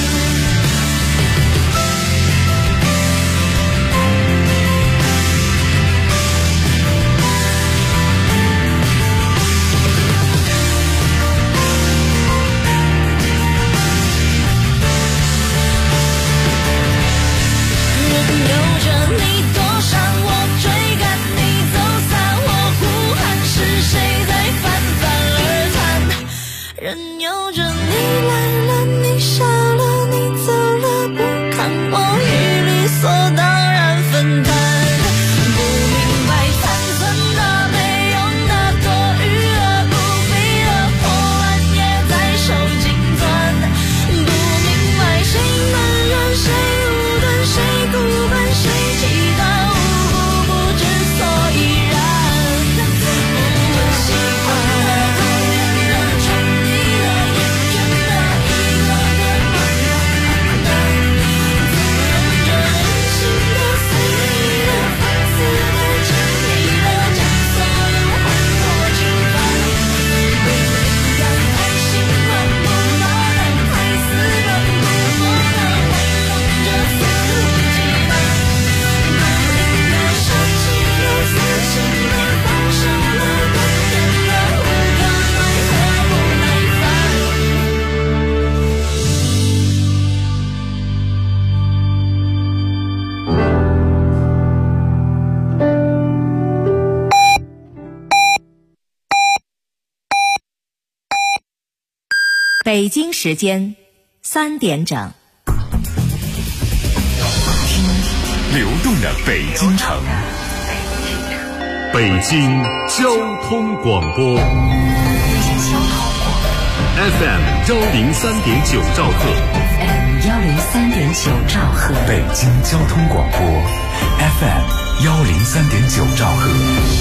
任由着你躲闪我追赶你走散我呼喊，是谁在泛泛而谈，任由着你来了你笑了你走了不看我与理所当然分担，不明白残存的没用的多余的不必的破烂也在手紧攥，不明白谁能忍谁无端谁孤本谁其他无辜不知所以然，我喜欢的讨厌的宠你的厌倦的一个个慢慢黯淡，纵容着任性的随意的放肆的轻易的将所有欢脱侵犯，不应该太心软不大胆太死板，不过的玩弄着肆无忌惮，不应该舍弃了死心了放手了断念了无可奈何不耐烦。 北京时间3点整。 流动的北京城，北京交通广播 FM 103.9兆赫， FM 103.9兆赫， 北京交通广播 FM 103.9兆赫。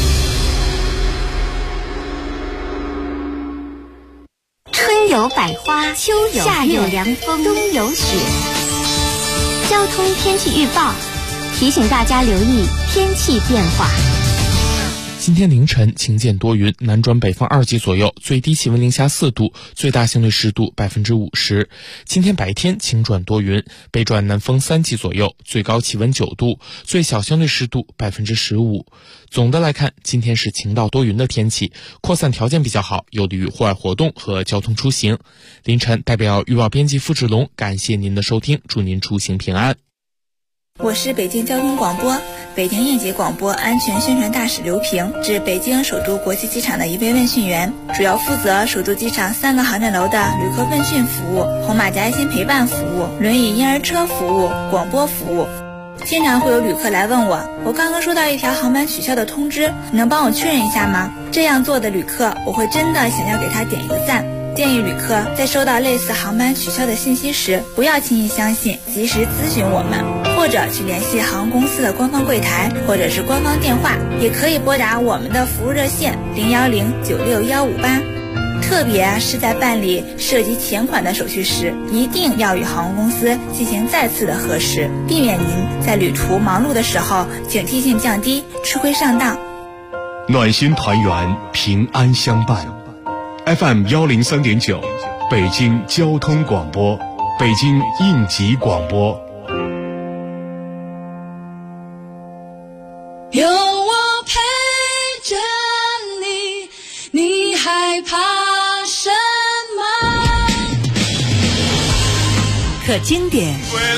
春有百花，秋有夏有凉风，冬有雪。交通天气预报提醒大家留意天气变化。 今天凌晨晴间多云，南转北风2级左右，最低气温零下4度，最大相对湿度50%。今天白天晴转多云，北转南风3级左右，最高气温9度，最小相对湿度15%。总的来看，今天是晴到多云的天气，扩散条件比较好，有利于户外活动和交通出行。凌晨代表预报编辑付志龙，感谢您的收听，祝您出行平安。 我是北京交通广播北京应急广播安全宣传大使刘平，至北京首都国际机场的一位问讯员，主要负责首都机场3个航站楼的旅客问讯服务、红马甲爱心陪伴服务、轮椅婴儿车服务、广播服务。经常会有旅客来问我刚刚收到一条航班取消的通知，你能帮我确认一下吗？这样做的旅客，我会真的想要给他点一个赞。建议旅客在收到类似航班取消的信息时，不要轻易相信，及时咨询我们，或者去联系航空公司的官方柜台或者是官方电话，也可以拨打我们的服务热线010-96158。特别是在办理涉及钱款的手续时，一定要与航空公司进行再次的核实，避免您在旅途忙碌的时候警惕性降低，吃亏上当。 暖心团圆，平安相伴。FM 103.9，北京交通广播，北京应急广播。 有我陪着你，你害怕什么？ 可经典，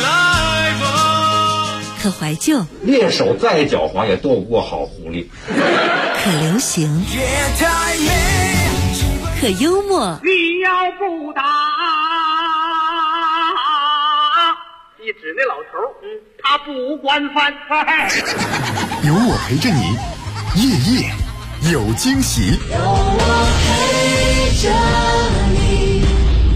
可怀旧， 猎手再狡猾也斗不过好狐狸。 可流行，可幽默。 你要不打，一指那老头，他不惯犯。 有我陪着你，夜夜有惊喜。 有我陪着你。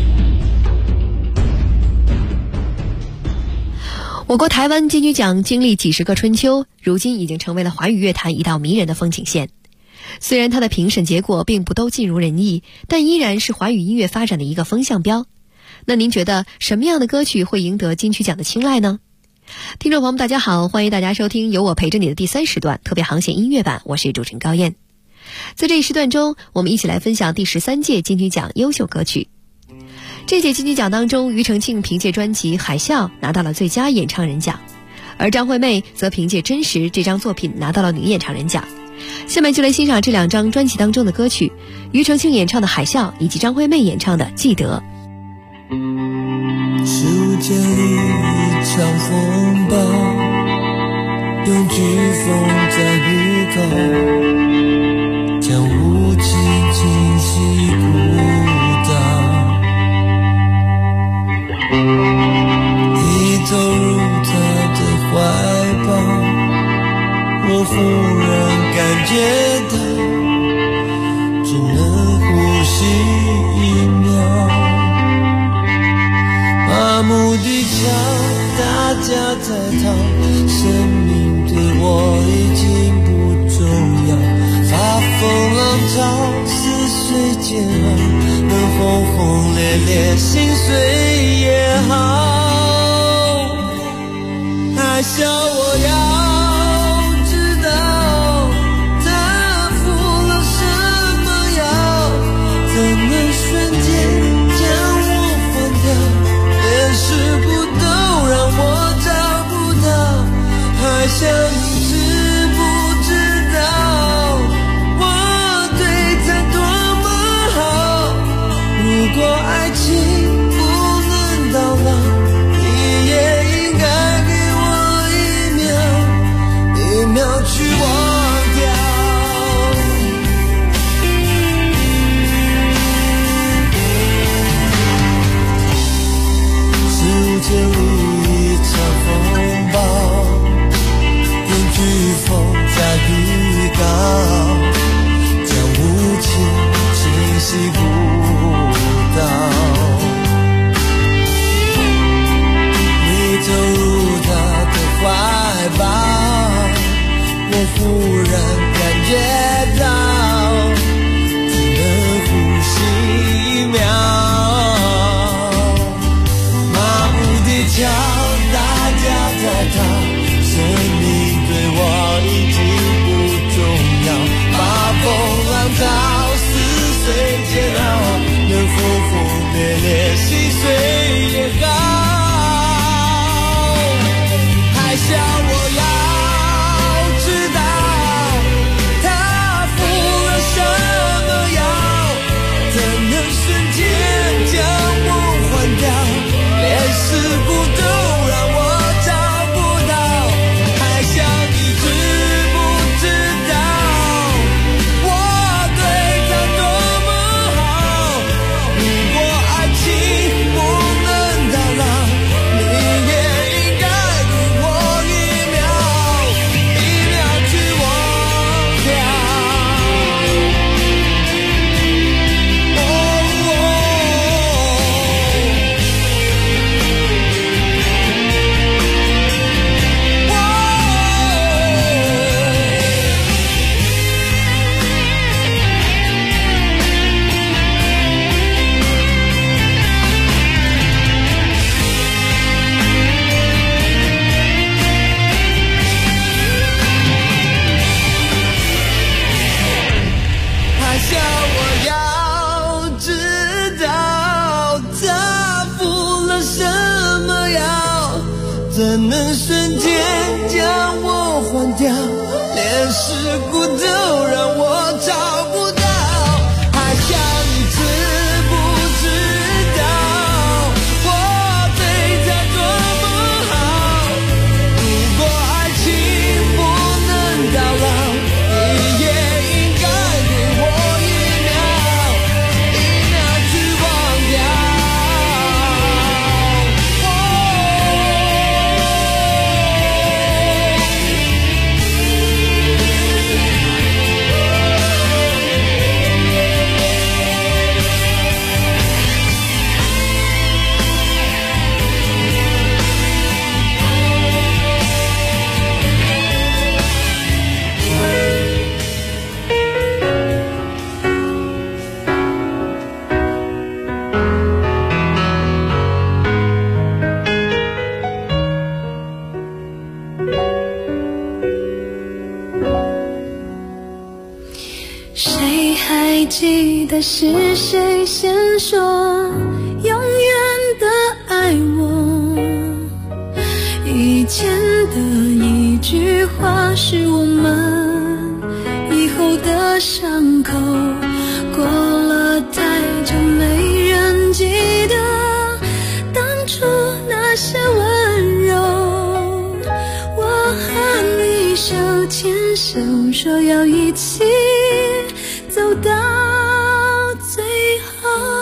我国台湾金曲奖经历几十个春秋，如今已经成为了华语乐坛一道迷人的风景线。虽然它的评审结果并不都尽如人意，但依然是华语音乐发展的一个风向标。那您觉得什么样的歌曲会赢得金曲奖的青睐呢？听众朋友们大家好，欢迎大家收听有我陪着你的第3时段特别航线音乐版，我是主持人高燕。在这一时段中，我们一起来分享第13届金曲奖优秀歌曲。这届金曲奖当中，庾澄庆凭借专辑《海啸》拿到了最佳演唱人奖，而张惠妹则凭借《真实》这张作品拿到了女演唱人奖。下面就来欣赏这2张专辑当中的歌曲，庾澄庆演唱的《海啸》以及张惠妹演唱的《记得》。 世界里一场风暴，用飓风在预告，将无情侵袭孤岛。你走入他的怀抱，我忽然感觉到只能呼吸1秒，麻木地瞧大家在逃，生命对我已经不重要，发疯浪潮似水煎熬，能轰轰烈烈心碎也好，海啸我要是不都让我找不到，还想你知不知道我对他多么好，如果爱情不能到老，你也应该给我1秒能瞬间将我换掉，连尸骨都让我找不到。还想你知不知道，我对他多么好。如果爱情不能到老，你也应该给我1秒去忘掉。谁还记得是谁先说永远的爱我？以前的一句话是我们以后的伤口，过了太久没人记得当初那些温柔。我和你手牵手说要一起走到最后。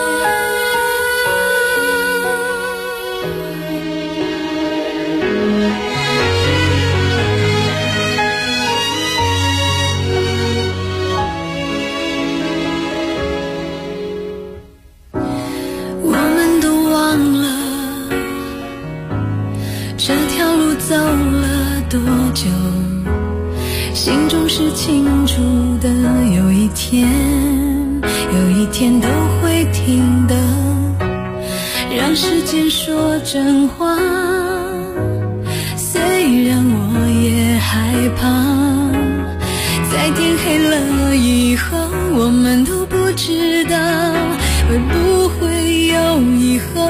我们都忘了这条路走了多久，心中是清楚的，有一天都会停的。让时间说真话，虽然我也害怕，在天黑了以后，我们都不知道会不会有以后。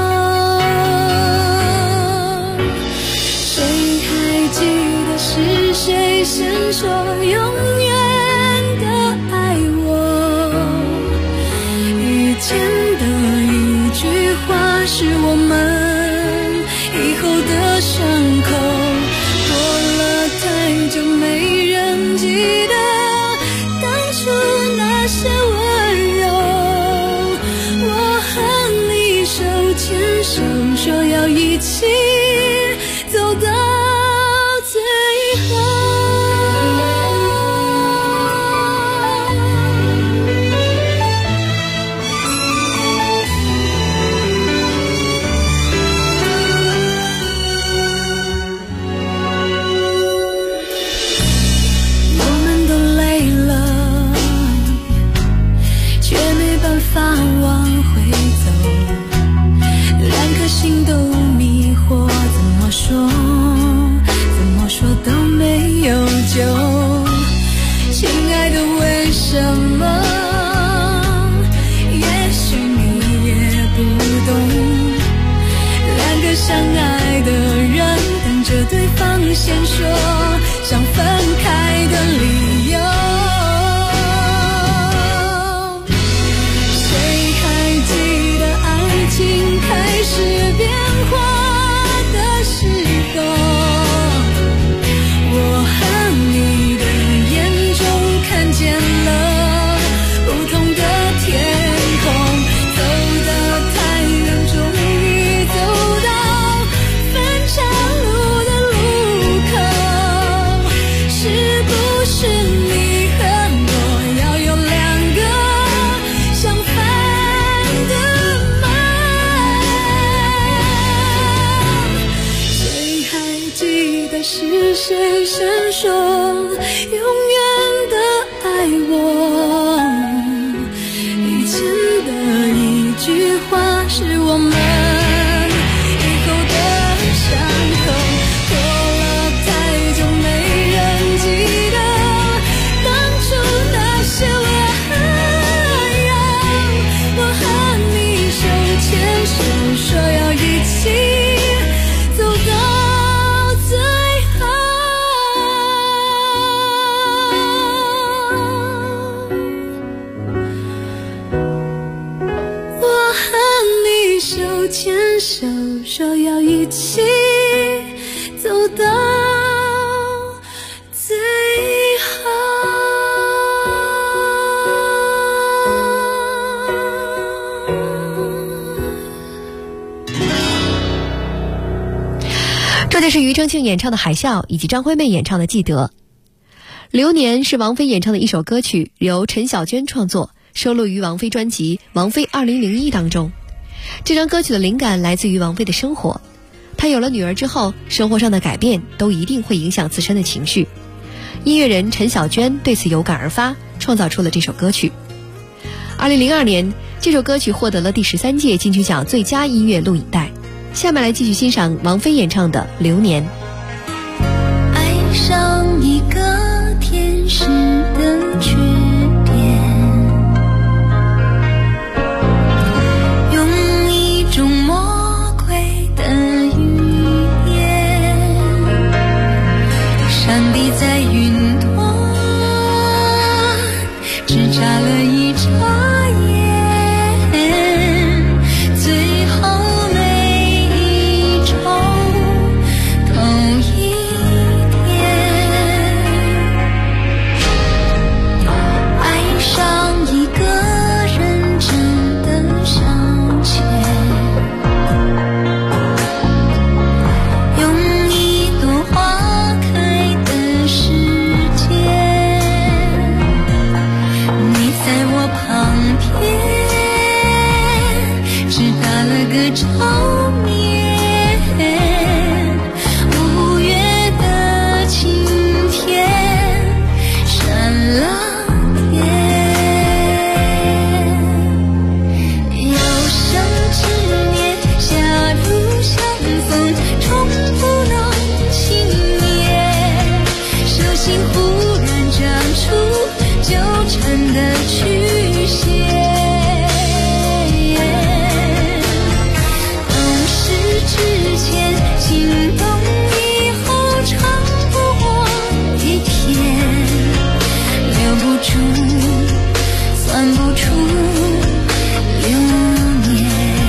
谁还记得是谁先说永远的爱我？以前的一句话是我们以后的伤口，过了太久没人记得当初那些温柔。我和你手牵手说要一起走到最后。心都迷惑，怎么说都没有救。亲爱的，为什么？也许你也不懂，两个相爱的人等着对方先说想分开的理由。谁还记得爱情开始变化的时候，我和你的眼中看见了不同的天空，走的太远，终于走到分岔路的路口。是不是你和我要有两个相反的梦？谁还记得是谁先说永远的爱我？以前的一句话是我们以后的伤口，过了太久没人记得当初那些温柔。我和你手牵手说要一起走到称庆演唱的《海啸》以及张惠妹演唱的《记得》。流年是王菲演唱的一首歌曲，由陈小娟创作，收录于王菲专辑《王菲2001》当中。这张歌曲的灵感来自于王菲的生活，她有了女儿之后，生活上的改变都一定会影响自身的情绪。音乐人陈小娟对此有感而发，创造出了这首歌曲。2002年，这首歌曲获得了第13届金曲奖最佳音乐录影带。下面来继续欣赏王菲演唱的《流年》。 爱上一个天使的缺点，用一种魔鬼的语言，上帝在云端只眨了一眨眼，最后每一周都一爱上一个认真的消遣，用一朵花开的时间，你在我旁边只打了个照面，五月的晴天闪了有生之年，狭路相逢，终不能幸免。手心忽然长出纠缠的曲线，懂事之前，心动以后，长不过一天，留不住，算不出流年。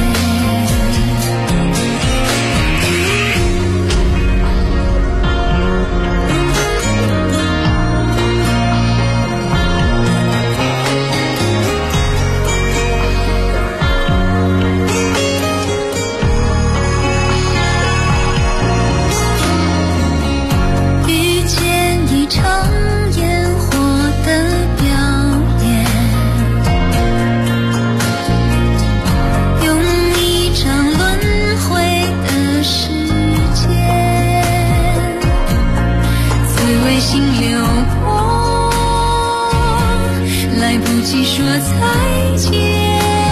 遇见一场烟火的表演，用一场轮回的时间，滋味心流过，来不及说再见，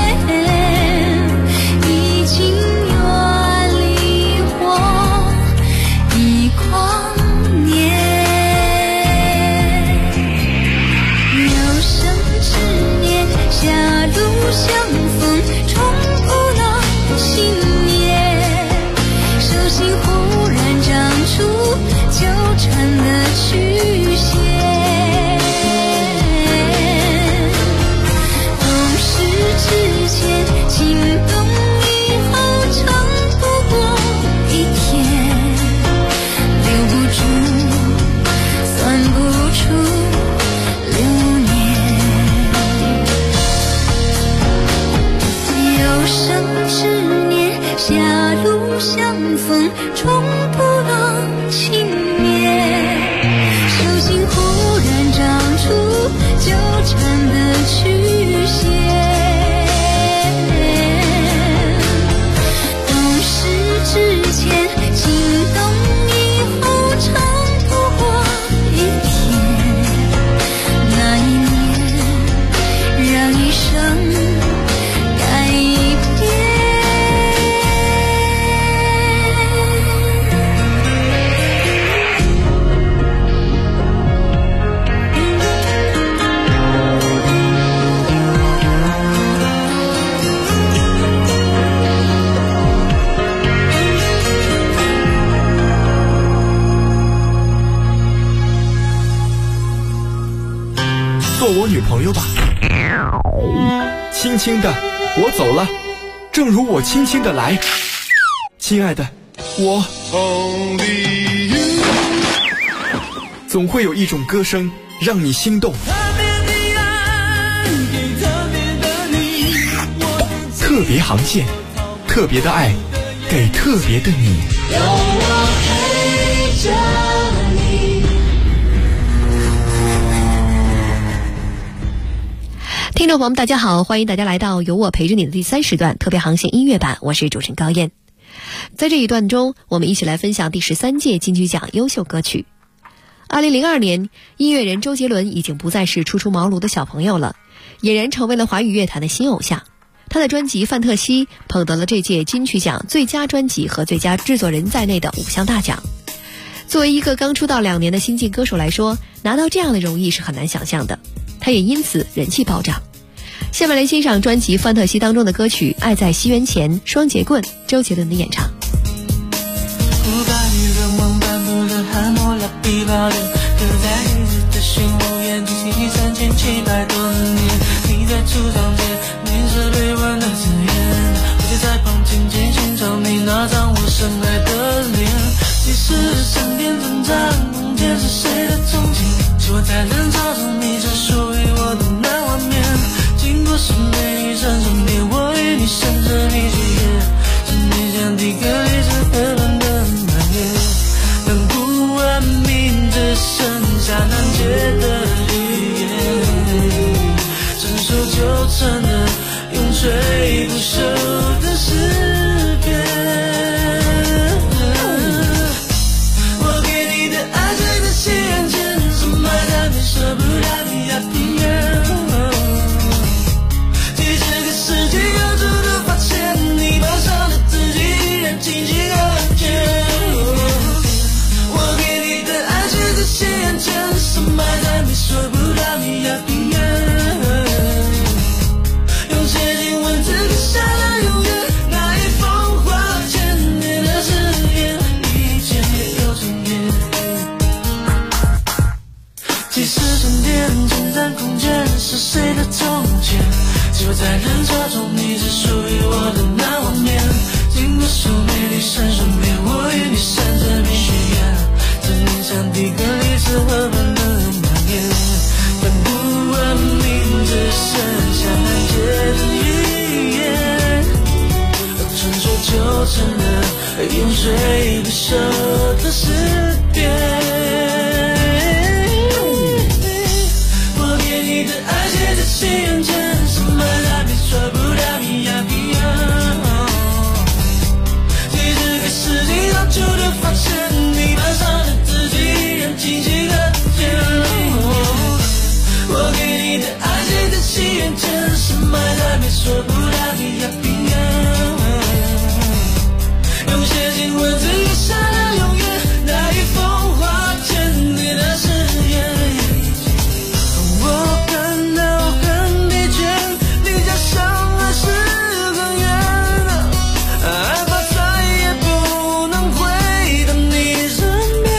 已经远离我一光年。有生之年，狭路相逢，终不能幸免。手心忽然长出纠缠的曲线，懂事之前，心动以后，长不过一天，留不住，算不出流年。有生之年，狭路相逢，终不能幸免。手心忽然长出纠缠的曲线，懂事之前，心动以后，长不过一天，那一年让一生改变。 做我女朋友吧。轻轻的，我走了，正如我轻轻的来。亲爱的，我总会有一种歌声让你心动。特别航线，特别的爱，给特别的你。 有我陪听众朋友们大家好，欢迎大家来到有我陪着你的第3时段特别航线音乐版，我是主持人高燕。在这一段中，我们一起来分享第13届金曲奖优秀歌曲。2002年，音乐人周杰伦已经不再是初出茅庐的小朋友了，俨然成为了华语乐坛的新偶像。他的专辑《范特西》捧得了这届金曲奖最佳专辑和最佳制作人在内的5项大奖。作为一个刚出道2年的新晋歌手来说，拿到这样的荣誉是很难想象的，他也因此人气暴涨。下面来欣赏专辑《范特西》当中的歌曲《爱在西元前》、双截棍，周杰伦的演唱。 不把雨人往斑驳的汉谟拉比巴留，刻在日子的漩涡眼睛3700多年，你在出场前念着对吻的字眼，我就在旁静静欣赏你那张我深爱的脸。即使闪电征战，梦见是谁的憧憬，希望在人潮中你只属于我的那画面。经过是美丽山上面，我与你闪着你去夜，是你像第个例子河畔的蔓延。当不完明只剩下难解的语言，伸手就成了永垂不朽的诗篇。我给你的爱醉在西元前，深埋在你舍不得你呀平原。说不到你呀平原，用写进文字刻下了永远，那一封花千年的誓言，一切有终点。即使闪电征战空间是谁的从前，只有在人潮中你只属于我的那画面。经过树美丽山上面，我与你闪着明许愿，只能像第个例子河畔的但不完明只剩下难解的语言，传说就成了永垂不朽的诗篇。我给你的爱写在西元前，深埋在你说不到你呀平原。几十个世纪早就都发现，你班上的自己人轻轻的肩。我给你的爱写在西元前，深埋在没说不到你呀平原，用写进文字刻下了永远，那一封花千年的誓言。我感到很疲倦，离家乡还是很远，害怕再也不能回到你身边。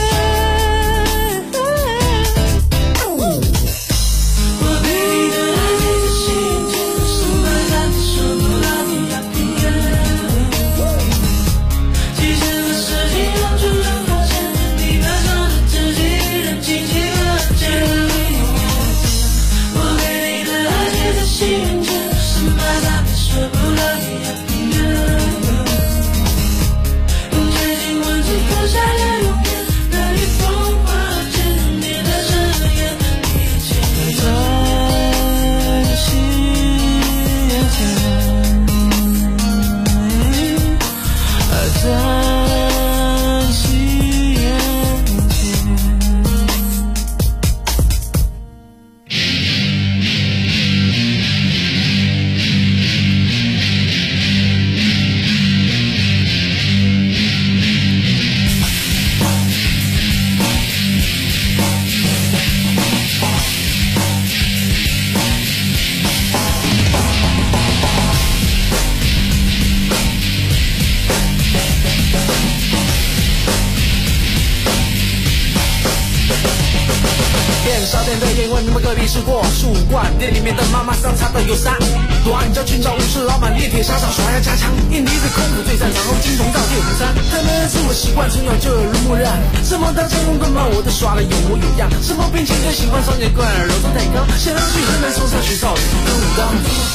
吃过树冠，店里面的妈妈桑擦的有啥？短脚寻找武士老板，猎铁杀手耍要加强。印尼的空腹最擅长，红金铜造铁无三。他们是我习惯，从小就耳濡目染。什么大将用棍棒，我都耍的有模有样。什么兵器最喜欢双截棍，柔中带刚。想要去河南嵩山学少林跟武当。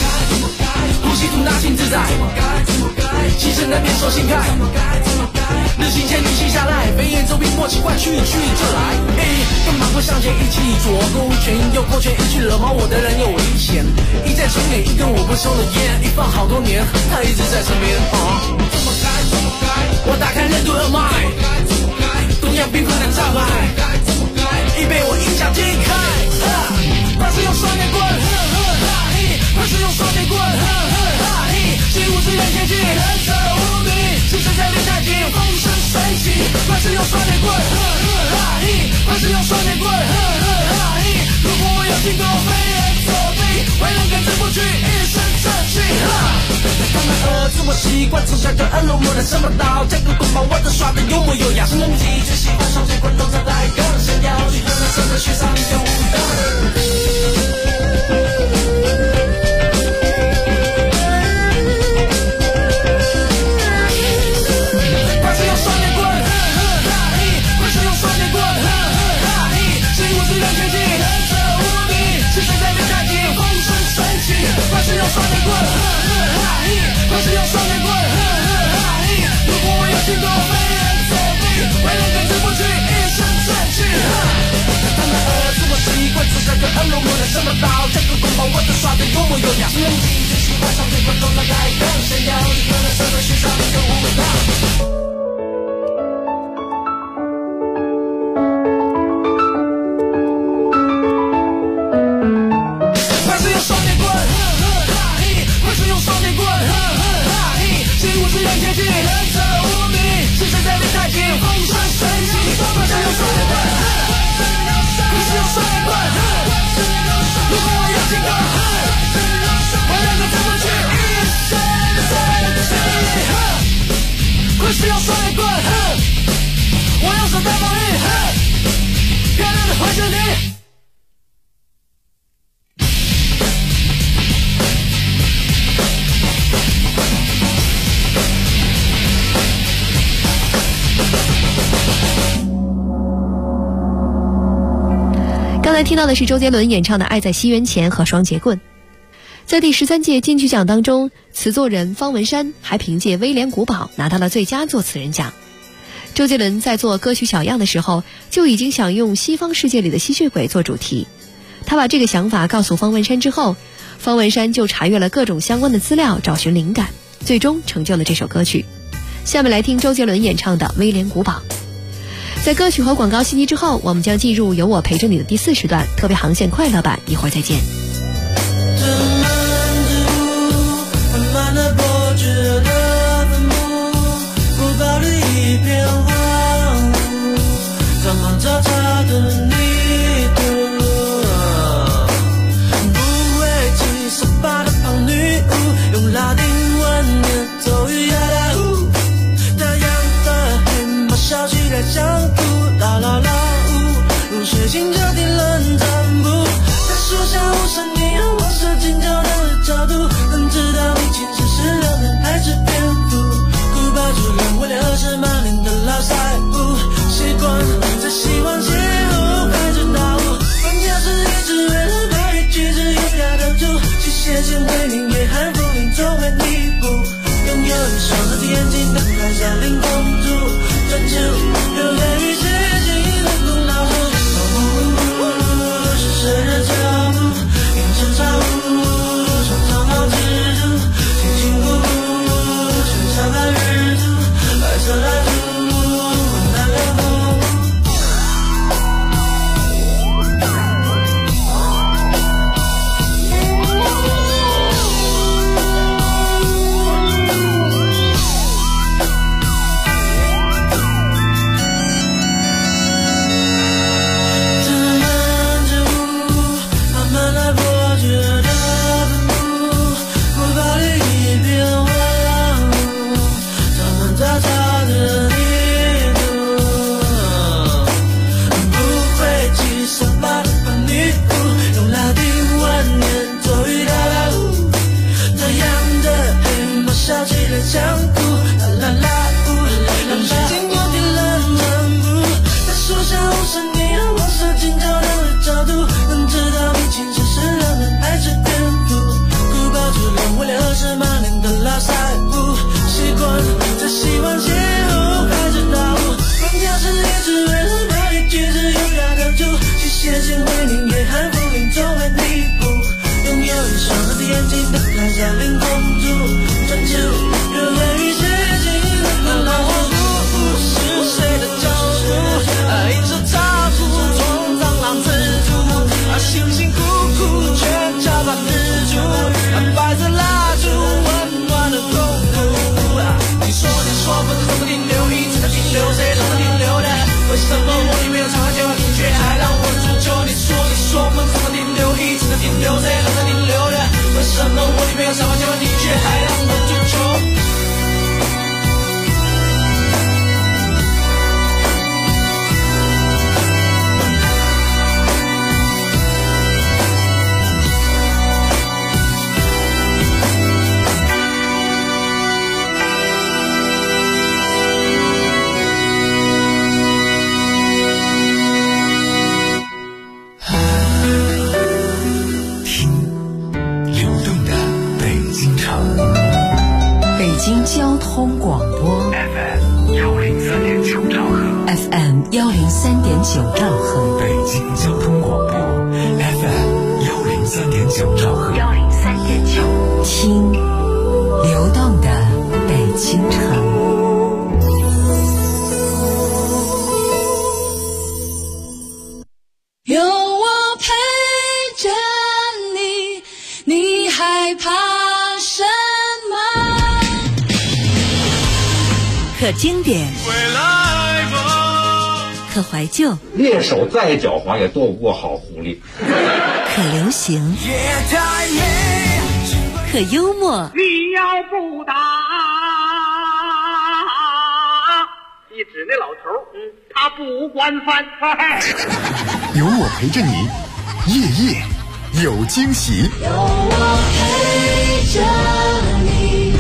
呼吸吐纳心自在，气势难免手心开。 日行千里行下来，飞檐走壁莫奇怪，去就来。干嘛不向前一起左勾拳右勾拳，一去惹毛我的人有危险。一再重演，一根我不抽的烟，一放好多年，他一直在身边。怎么该？我打开任督二脉，东亚病夫难炸牌，已被我一脚踢开。他是用双截棍，他是用双截棍，习武之人前进，忍者无敌，是谁在练太极，风生水起。他是用双截棍，他是用双截棍，如果我有进攻，飞檐走壁，为人根治不屈，一身正气。他们儿子我习惯从小就耳濡目染，什么刀这个棍棒我都耍得有模有样，是能级最喜欢双截棍，弄在来更想要去和那什么学上一个舞蹈。我是用双截棍，我是用双截棍，如果我有进攻，飞檐走壁，为人根治不屈，一身正气。他们儿子我习惯从小就耳濡目染，什么刀这个棍棒我都耍得有模有样，是能级最喜欢双截棍，弄得来更想要去和那什么学上一个舞蹈。是用双截棍，我用手带防御，漂亮的回旋踢。 刚才听到的是周杰伦演唱的《爱在西元前》和《双截棍》。在第13届金曲奖当中，词作人方文山还凭借《威廉古堡》拿到了最佳作词人奖。周杰伦在做歌曲小样的时候，就已经想用西方世界里的吸血鬼做主题。他把这个想法告诉方文山之后，方文山就查阅了各种相关的资料，找寻灵感，最终成就了这首歌曲。下面来听周杰伦演唱的《威廉古堡》。在歌曲和广告信息之后，我们将进入有我陪着你的第4时段特别航线快乐版，一会儿再见。 慢的伯爵的坟墓，古堡里一片荒芜，苍茫交叉的泥土，不会骑扫把的胖女巫，用拉丁文念咒语呀啦呜，太阳的黑马小溪在相扑，啦啦啦呜，入睡醒就听冷战步，在树下无声你让我射进角的角度，能知道你其实是热门还是偏酷，古堡主人为了20万年的老赛物，习惯在希望起舞开始打舞。 3.9兆赫， 北京交通广播 FM 103.9兆赫 103.9，听流动的北京城。 有我陪着你，你害怕什么？ 可经典，可怀旧， 猎手再狡猾也斗不过好狐狸。 可流行，可幽默。 你要不打，一指那老头，他不管饭。 有我陪着你，夜夜有惊喜。 有我陪着你。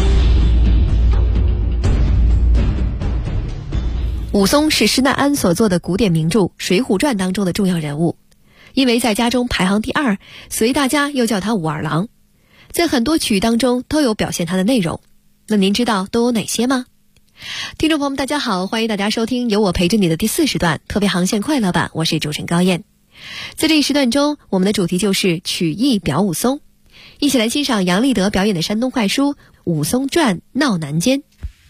武松是施耐庵所作的古典名著《水浒传》当中的重要人物，因为在家中排行第2，所以大家又叫他武二郎。在很多曲当中都有表现他的内容，那您知道都有哪些吗？听众朋友们大家好，欢迎大家收听有我陪着你的第4时段特别航线快乐版，我是主持人高燕。在这一时段中，我们的主题就是曲艺表武松，一起来欣赏杨立德表演的山东快书《武松传闹南间》。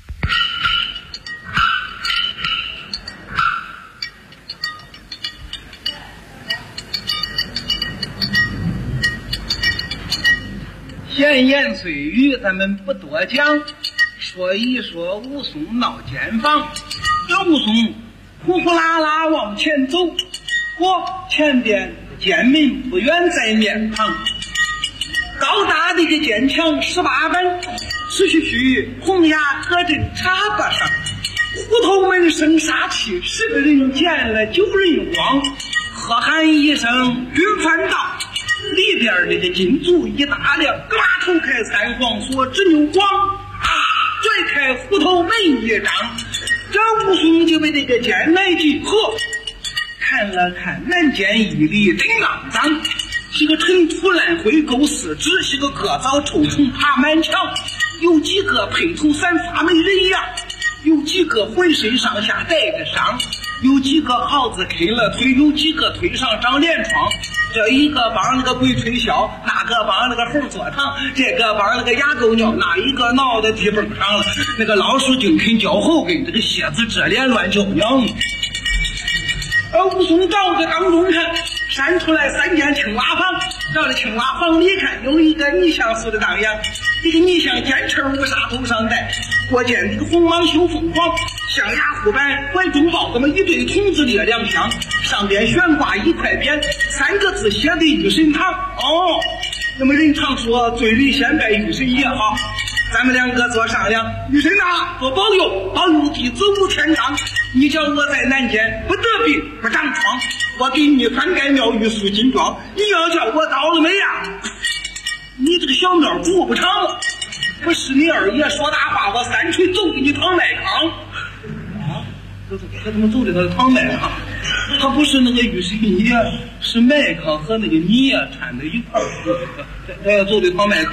闲言碎语咱们不多讲，说一说武松闹监房。这武松呼呼啦啦往前走，前边监门不远在面旁，高大的一个坚墙18本，红牙搁阵茶把上，虎头门生杀气，10个人见了9人慌，喝喊一声军犯到，里边那个金足一打量，嘎抽开3黄锁直扭光，拽开虎头门一张，这武松就被这个监来集合，看了看南监一里真肮脏，是个尘土烂灰狗4只，是个割枣臭虫爬满墙，有几个披头散发没人样，有几个浑身上下带着伤，有几个耗子啃了腿，有几个腿上长连疮，这一个帮那个鬼吹箫，那个帮那个猴坐堂，这个帮那个牙狗尿，那一个闹到地崩上了，那个老鼠精啃脚后跟，这个蝎子遮脸乱叫娘。武松照着当中看，闪出来3间青瓦房，到了青瓦房里看，有一个泥像似的当阳，这个泥像尖翅乌纱头上戴，过肩这个红蟒绣凤凰，象牙虎板，怀中抱这么一对童子列两箱，上边悬挂一块匾，3个字写的御神堂。那么人常说罪人先拜御神也好，咱们2个做商量，御神啊，多保佑弟子无天章，你叫我在南监不得病不长疮，我给你3盖庙宇塑金装，你要叫我倒了霉呀，你这个小庙住不长了，不是你二爷说大话，我3锤揍给你躺麦炕。他怎么揍的他躺麦炕？他不是那个御神爷，是麦炕和那个泥掺在一块儿，他要揍的躺麦炕。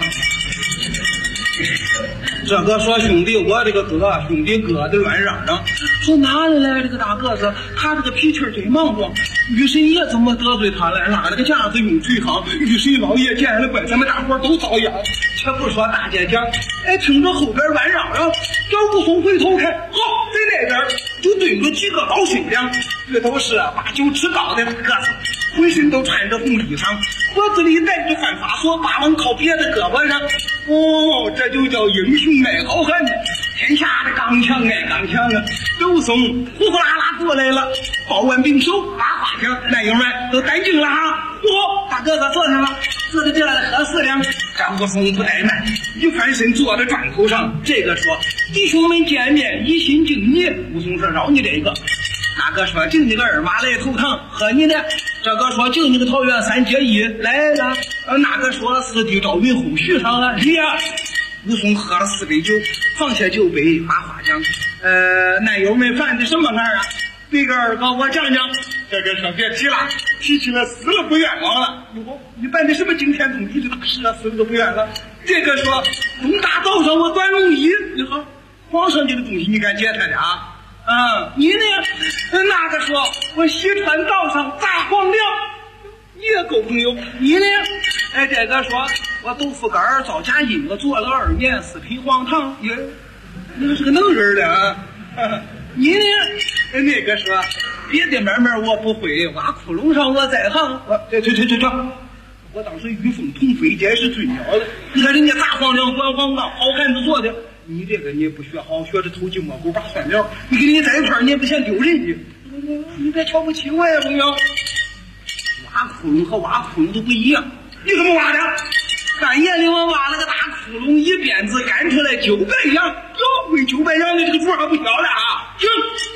这个说兄弟，我这个哥兄弟哥的乱嚷嚷，说哪里来这个大个子，他这个脾气真莽撞，御神爷怎么得罪他了，拉了个架子用锤夯，御神老爷见了怪，咱们大伙都遭殃。且不说大姐讲，听着后边乱嚷嚷，这武松回头看，在那边就对着几个老身量，这都是8、9尺高的大个子，浑身都穿着红衣裳，脖子里戴着犯法锁，把王靠别的胳膊上。这就叫英雄爱好汉，天下的刚强爱刚强啊！这武松呼呼啦啦过来了，抱完兵手，把花枪，男友们都带进了哈。大个子坐下了，坐在这来喝4两。这武松不怠慢，一翻身坐在砖头上。这个说弟兄们见面一心敬你，武松说饶你这个。那个说敬你个2马来头堂，和你呢？这个说敬你个桃园3结义来了。那个说4弟赵云后续上了。武松喝了4杯酒，放下酒杯，把话讲。男友们犯的什么案啊？这个2个我讲讲。这个说别提了，提起了死了不冤枉了。你办的什么惊天动地的大事啊？死了都不冤了。这个说东大道上我端容仪，你好，皇上这个东西你敢接他的啊？ 你呢？那个说我西川道上炸黄粱，也够朋友。你呢？这个说我豆腐干早家银，我做了2年，4品黄糖，也你是个能人的你呢？那个说别的门门我不会，挖窟窿上我在行。我当时御风同飞，见识最鸟的。你看人家炸黄粱、端黄冈，好汉子做的。你这个你也不学好，学着偷鸡摸狗拔蒜苗。你跟你在一块儿，你也不嫌丢人的。你别瞧不起我呀，朋友。挖窟窿和挖窟窿都不一样。你怎么挖的？半夜里我挖了个大窟窿，一鞭子干出来900羊。哟，为900羊的这个主还不小了啊！行。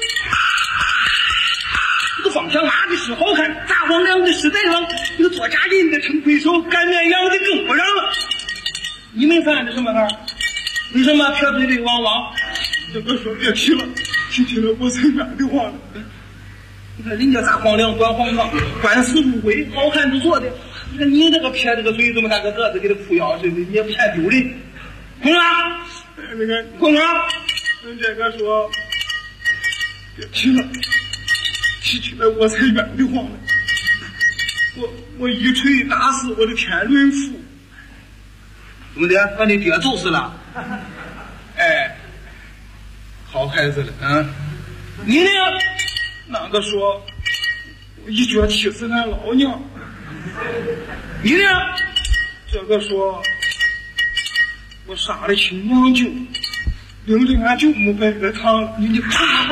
这个方向拉的是好看，炸黄粱的是在上，这个做假银的成魁首，干面羊的更不让了。你没犯这什么事儿？为什么撇嘴的汪汪？这个说别提了，提了我才冤的慌了。你看人家炸黄粱、端黄冈，官司入规，好汉子做的。你看你这个撇这个嘴，这么大个个子，给他裤腰似的，你也不嫌丢人。空啊，那个空啊，这个说别提了。提起来我才冤的慌了，我一锤打死我的天伦父，怎么的？把你爹揍死了？好孩子了啊！你呢？那个说，我一脚踢死俺老娘。你呢？这个说，我杀了亲娘舅，领着俺舅母拜个堂，你啪！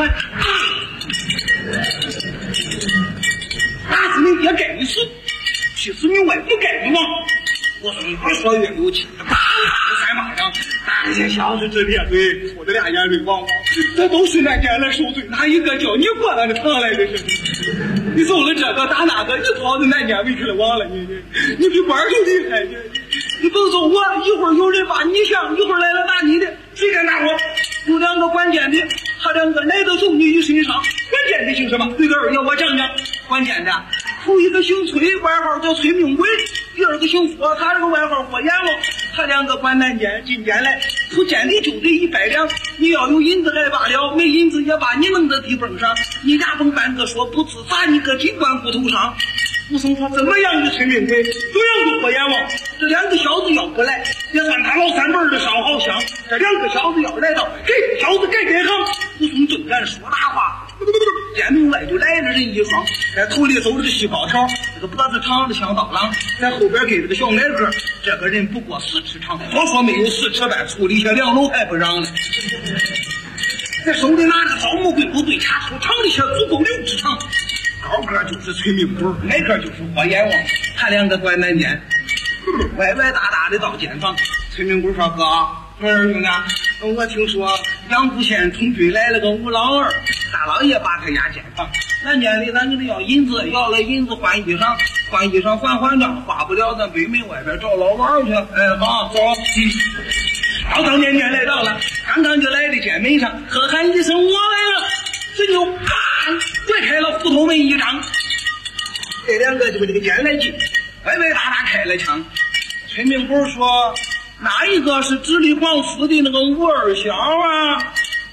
打死你爹该你死，气死你外父该你亡。我说你越说越有气，啪3巴掌，打些小子直咧嘴，我的俩眼泪汪汪。这都是那年来受罪，哪一个叫你过来的堂来的是？你走了这个打那个，你跑到那年委屈了忘了你比官儿就厉害你甭走我，一会儿有人把你想，一会儿来了打你的，谁敢打我？有2个关键的，他2个来到走你一身上。关键的姓什么？这个2要我讲讲。关键的，头一个姓崔，外号叫崔命贵；第2个姓霍，他这个外号霍阎王。他2个关南监，今天来出监里就得100两。你要有银子还罢了，没银子也把你弄到地崩上。你牙崩半个说不自砸你个金冠骨头上。武松说怎么样的崔命贵，怎样的霍阎王？这2个小子要不来，也算他老3辈的烧好香。这2个小子要来到，这小子该改行。武松正然说大话，监门外就来了人一双，在头里走着个细高条，这个脖子长的像刀郎，在后边给了个小矮个。这个人不过4尺长，我说没有4尺半，处理下2楼还不让了。在手里拿着枣木棍，不对卡出长的些足够6尺长。高个就是崔命贵，矮个就是霍阎王，他2个关南监，歪歪大大的到监房。崔命贵说哥，兄弟，我听说阳谷县从军来了个吴老二，大老爷把他押监房。南监里咱给他要银子，要了银子换衣裳，换衣裳还账，花不了咱北门外边找老王去。好，走。高高年年来到了，刚刚就来到监门上，喝喊一声我来了，这就啪推开了斧头门一张，这2个就把这个监来进，歪歪大大开了枪。崔命贵说哪一个是直隶皇府的那个吴二小啊？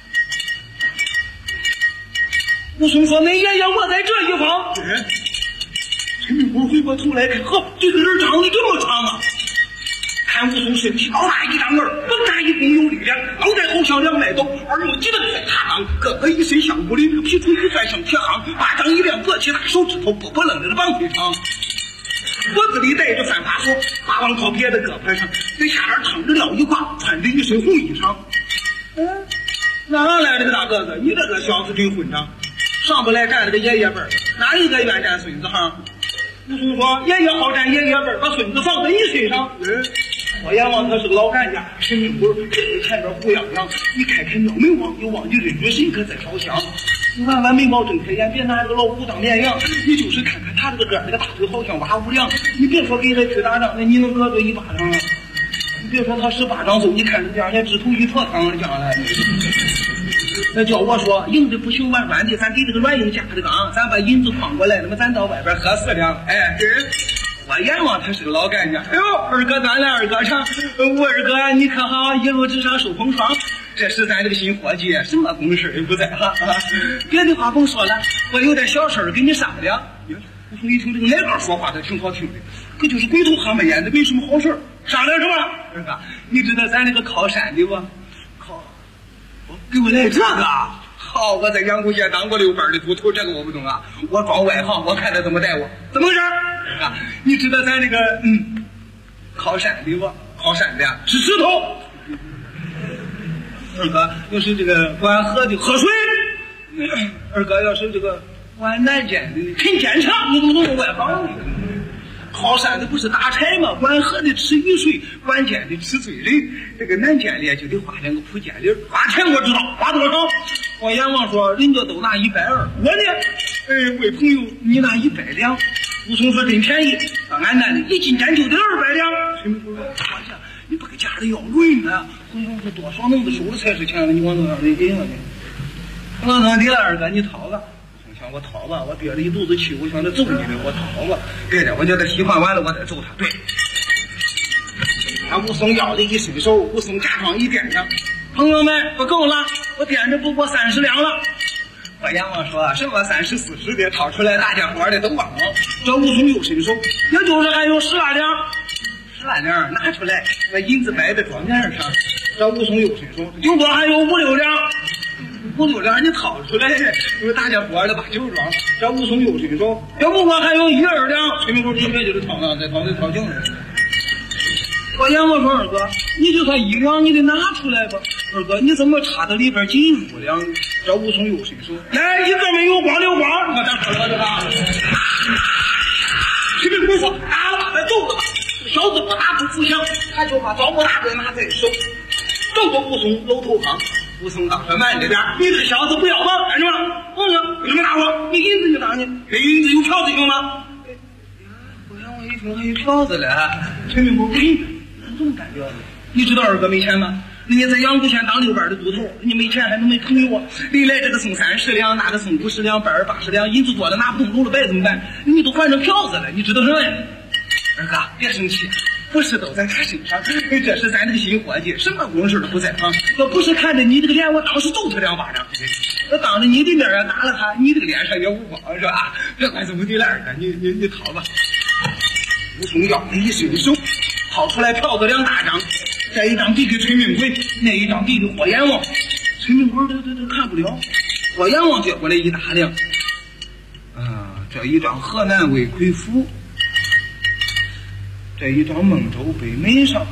武松说：“那爷爷我在这一方。”崔命贵回过头来看，呵，这个人长得这么长啊！看武松身体高大一张耳，蹦大一弓有力量，脑袋好像2脉斗，耳目急得在踏浪，个个一身像骨里，皮粗一拽像铁夯，巴掌一亮，搿起大手指头不不愣着的绑腿长。脖子里带着3把锁，把往靠别的胳膊上，在下边躺着撂一挂，穿着一身红衣裳。哪来的个大个子？你这个小子真混账！上不来占了个爷爷辈儿，哪一个愿占孙子行？武松说：“爷爷好占爷爷辈儿，把孙子放在你身上。”霍阎王他是个老干家，陈命贵这个前边胡泱泱，你开开庙门望，又忘记认准谁可在烧香。你弯弯眉毛，睁开眼，别拿这个老虎当绵羊。你就是看看他这个个那个大腿好像挖五粮。你别说给他去打仗，那你能讹对1巴掌啊？你别说他10巴掌揍，你看人家指头一坨汤了将来。那叫我说，硬的不行，软软的，咱给这个软硬加这个啊，咱把银子诓过来，那么咱到外边喝4两。哎，对。我阎王他是个老干家，哎呦，二哥咱来二哥唱，我二哥你可好，一路之上受风霜。 这是咱这个新伙计，什么公事也不在哈。别的话甭说了，我有点小事跟你商量。武松一听这个奶哥说话，他挺好听的，可就是鬼头蛤蟆眼的，没什么好事。商量什么？儿子，你知道咱那个靠山的不？给我来这个。好，我在阳谷县当过6班的捕头，这个我不懂啊，我装外行，我看他怎么带我。怎么回事？你知道咱这个靠山的不？靠山的吃石头。二哥要是这个管河的喝水，二哥要是这个管南监的啃坚肠，你怎么能用外行？靠山的不是打柴吗？管河的吃雨水，管监的吃罪人。这个南监里就得花2个铺监里，花钱我知道，花多少？我阎王说人家都拿120，我呢，为朋友你拿100两。武松说真便宜，到俺那里一斤煎就得200两。陈明说我讲你不给家里要论呢？我说这多少弄的收了才是钱了，你往哪里给我呢？我说你了二哥，你掏吧。我想我掏吧，我憋着一肚子气，我想着揍你的，我掏吧。对的，我叫他替换完了，我再揍他。对。武松腰里一伸手，武松假装一掂量，朋友们不够了，我掂着不过30两了。我阎王说什么30、40的掏出来，大家伙的都忘了。这武松又伸手，也就是还有10来两，10来两拿出来，把银子摆在桌面上。这武松又伸手，顶多还有5、6两，5、6两你掏出来，因为大家伙的把酒装。这武松又伸手，要不过还有1、2两。崔明说准备就是掏上，再掏净了。我阎王说二哥，你就算1两，你得拿出来吧。二哥，你怎么插到里边进5两？这武松又伸手，来一个没有光溜光，我咋说了这个？崔明贵说打了吧，再揍了吧。小子不打不服降，他就把枣木大棍拿在手，正着武松搂头旁。武松当说慢着点，你这个小子不要忙，干什么？我说为什么打我？你银子就打你，给银子有票子行吗？我让我一听还有票子了，崔明说不行。这么干掉的，你知道二哥没钱吗？人家在阳谷县当6班的督头，人家没钱还能没朋友啊？你来这个送30两，那个送50两，班儿80两，银子多了拿不动，搂了白怎么办？你都换成票子了，你知道什么呀？二哥别生气，不是都在他身上，这是咱这个新伙计，什么公事都不在行。要不是看着你这个脸，我当时揍他2巴掌。我当着你的面打了他，你这个脸上也无光是吧？别管怎么的了，二哥，你掏吧。武松腰里一伸手，掏出来票子2大张，这一张递给崔明贵，那一张递给霍阎王。崔明贵这看不了，霍阎王接过来一打量，这一张河南魏魁府，这一张孟州北门上，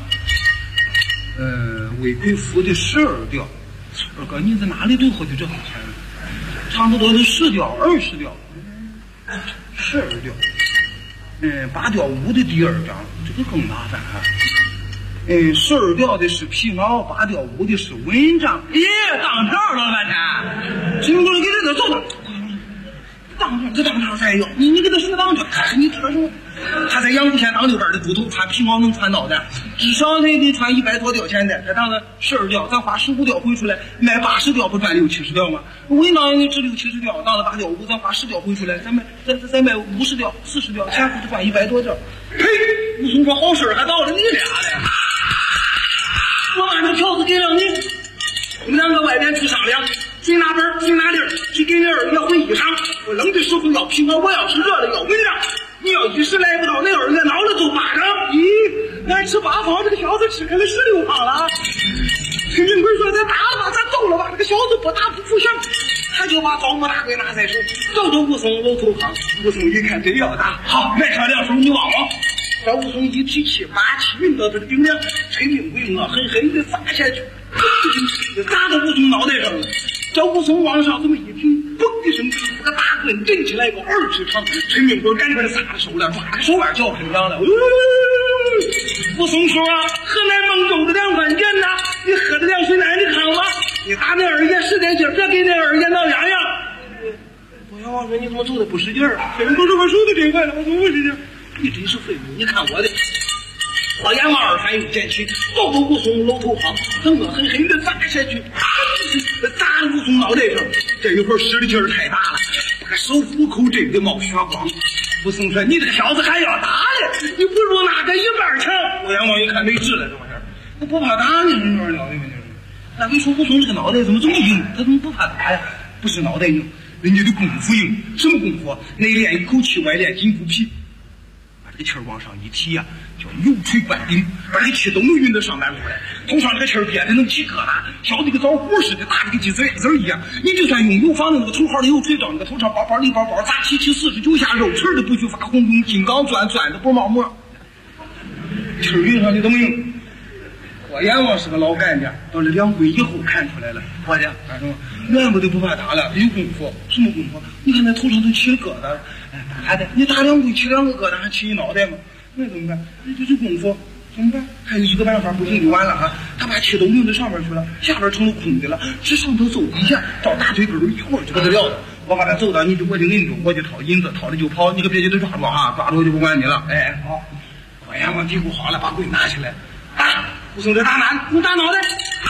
魏魁府的12吊。二哥，你在哪里都获得这么钱？差不多的10吊、20吊、12吊。8吊5的第2张，这个更麻烦哈。12吊的是皮袄，8吊5的是蚊帐。当票了半天，陈明贵给这揍他，当票这当票才有，你给他说当票，可是你说什么？他在阳谷县当6班的督头，穿皮袄能穿脑袋，至少得穿100多吊钱的。他当了12吊，咱花15吊回出来，卖80吊不赚60、70吊吗？蚊帐也值60、70吊，当了8吊5，咱花10吊回出来，咱卖50吊、40吊，前后就赚100多吊。呸！武松说好事还到了你俩了，我把这票子给了你，你们2个外边去商量，谁拿本谁拿粒儿，谁给你2月回衣裳。我冷的时候要皮袄，我要是热了要蚊帐。你要一时来不到，那2月挠了揍巴掌。咦，俺吃8方，这个小子吃开了16方了。陈明贵说咱打了吧，咱揍了吧，这个小子不打不服降，他就把枣木大棍拿在手，照着武松搂头旁。武松一看真要打，好，迈上2手你望望。这武松一提气，把气运到这个顶梁，陈明贵恶狠狠地砸下去，砸到武松脑袋上了。这武松往上这么一挺，嘣一声，这个大棍震起来个2尺长。陈明贵赶快撒着手了，抓着手腕叫很响了。武松说河南孟州的2番剑呐，你喝的凉水奶你看吧，你打那2爷使点劲，别给那2爷闹痒痒。我要王说你怎么走的不使劲啊？陈明贵说我手都真坏了，我怎么不使劲？你真是废物，你看我的。我阎王2番又捡起，抱着武松搂头旁，恶狠狠地砸下去，砸了武松脑袋上。这一会儿使的劲儿太大了，这个手虎口震得冒血光。武松说：“你这个小子还要打嘞？你不如拿个1半强。”我阎王一看没治了，这玩意儿，我不怕打你，你说了的吗？ 那你说武松这个脑袋怎么这么硬？他怎么不怕打呀？不是脑袋硬，人家的功夫硬。什么功夫？内练一口气，外练筋骨皮。把这个气儿往上一提呀，叫油锤灌顶，把这个气都能运到上半部来。头上这个气儿憋得能起疙瘩，小的跟枣核似的，大的跟鸡子子一样。你就算用油坊的那个头号的油锤，到你的头上包包里包包砸7七49下，肉气儿都不许发红，用金刚钻的不冒沫。气儿运上的都没用。我阎王是个老干家，到了2回以后看出来了，伙计，干什么？冤枉都不怕打了，有功夫。什么功夫？你看那头上都起了疙瘩了，打的，你打2回起2个疙瘩，还起一脑袋吗？那怎么办？那就是功夫，怎么办？还有一个办法，不行就完了啊！他把气都运到上面去了，下边成了空的了，只上头走底下，到大腿根儿一会儿就不得了的。我把他揍到，我就摁住，我就掏银子，掏了就跑，你可别给他抓住啊！抓住我就不管你了。哎，好，我阎王嘀咕好了，把棍拿起来，打！武松这打哪？你打脑袋！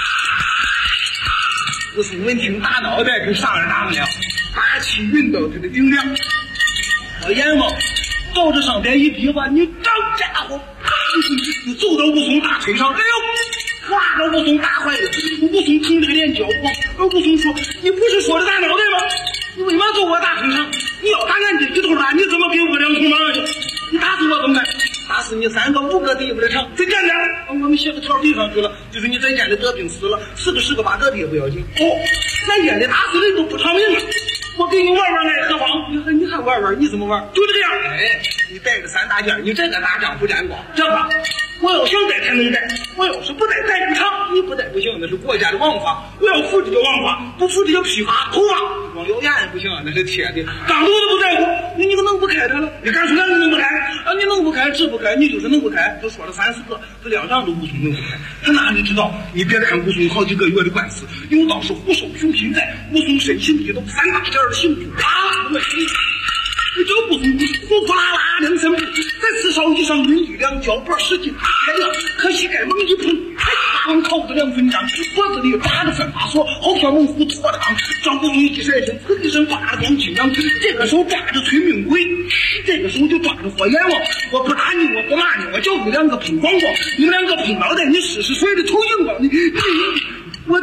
武松闻听打脑袋，跟上人打不了，把气运到他的顶梁。我阎王照着上边一比划，你这家伙，你揍到武松大腿上，哎呦，哇，把武松打坏了。武松疼这个脸焦黄。武松说：“你不是说的打脑袋吗？你为嘛揍我大腿上？你要打俺这一头打，你怎么给我2头忙去？你打死我怎么办？打死你3个5个抵不了场，再干点，我们写个条递上去了，就是你在家里得病死了，4个10个8个的也不要紧。哦，咱家里打死人都不偿命了。我给你玩玩爱何妨？你还玩？你怎么玩？就这个样。哎，你带着3大件，你这个大丈夫沾光，这个我要想带才能带，我要是不带带不长。你不带不行，那是国家的王法，我要扶着叫王法，不扶着叫批发头发。光有牙也不行，那是铁的，钢头都不在乎。你可能不开它了，你干出来你能不开啊？你能不开治不开，你就是能不开。都说了3、4个，这2仗都武松能不开，他哪里知道？你别看武松好几个月的官司，有道是虎首熊心在，武松身心地都3大件的刑具，啪！你这个武松呼呼啦啦2、3步，在刺梢以上抡1两，脚脖使劲打开了，可膝盖猛一碰，光扣子2分张，脖子里扎着3把锁，好像猛虎拖裆。张武松一闪身，呲一声扒了光脊梁，这个手抓着催命鬼，这个手就抓着火阎王。我不打你，我不骂你，我叫你2个碰光光，你们2个碰脑袋，你试试谁的头硬光？我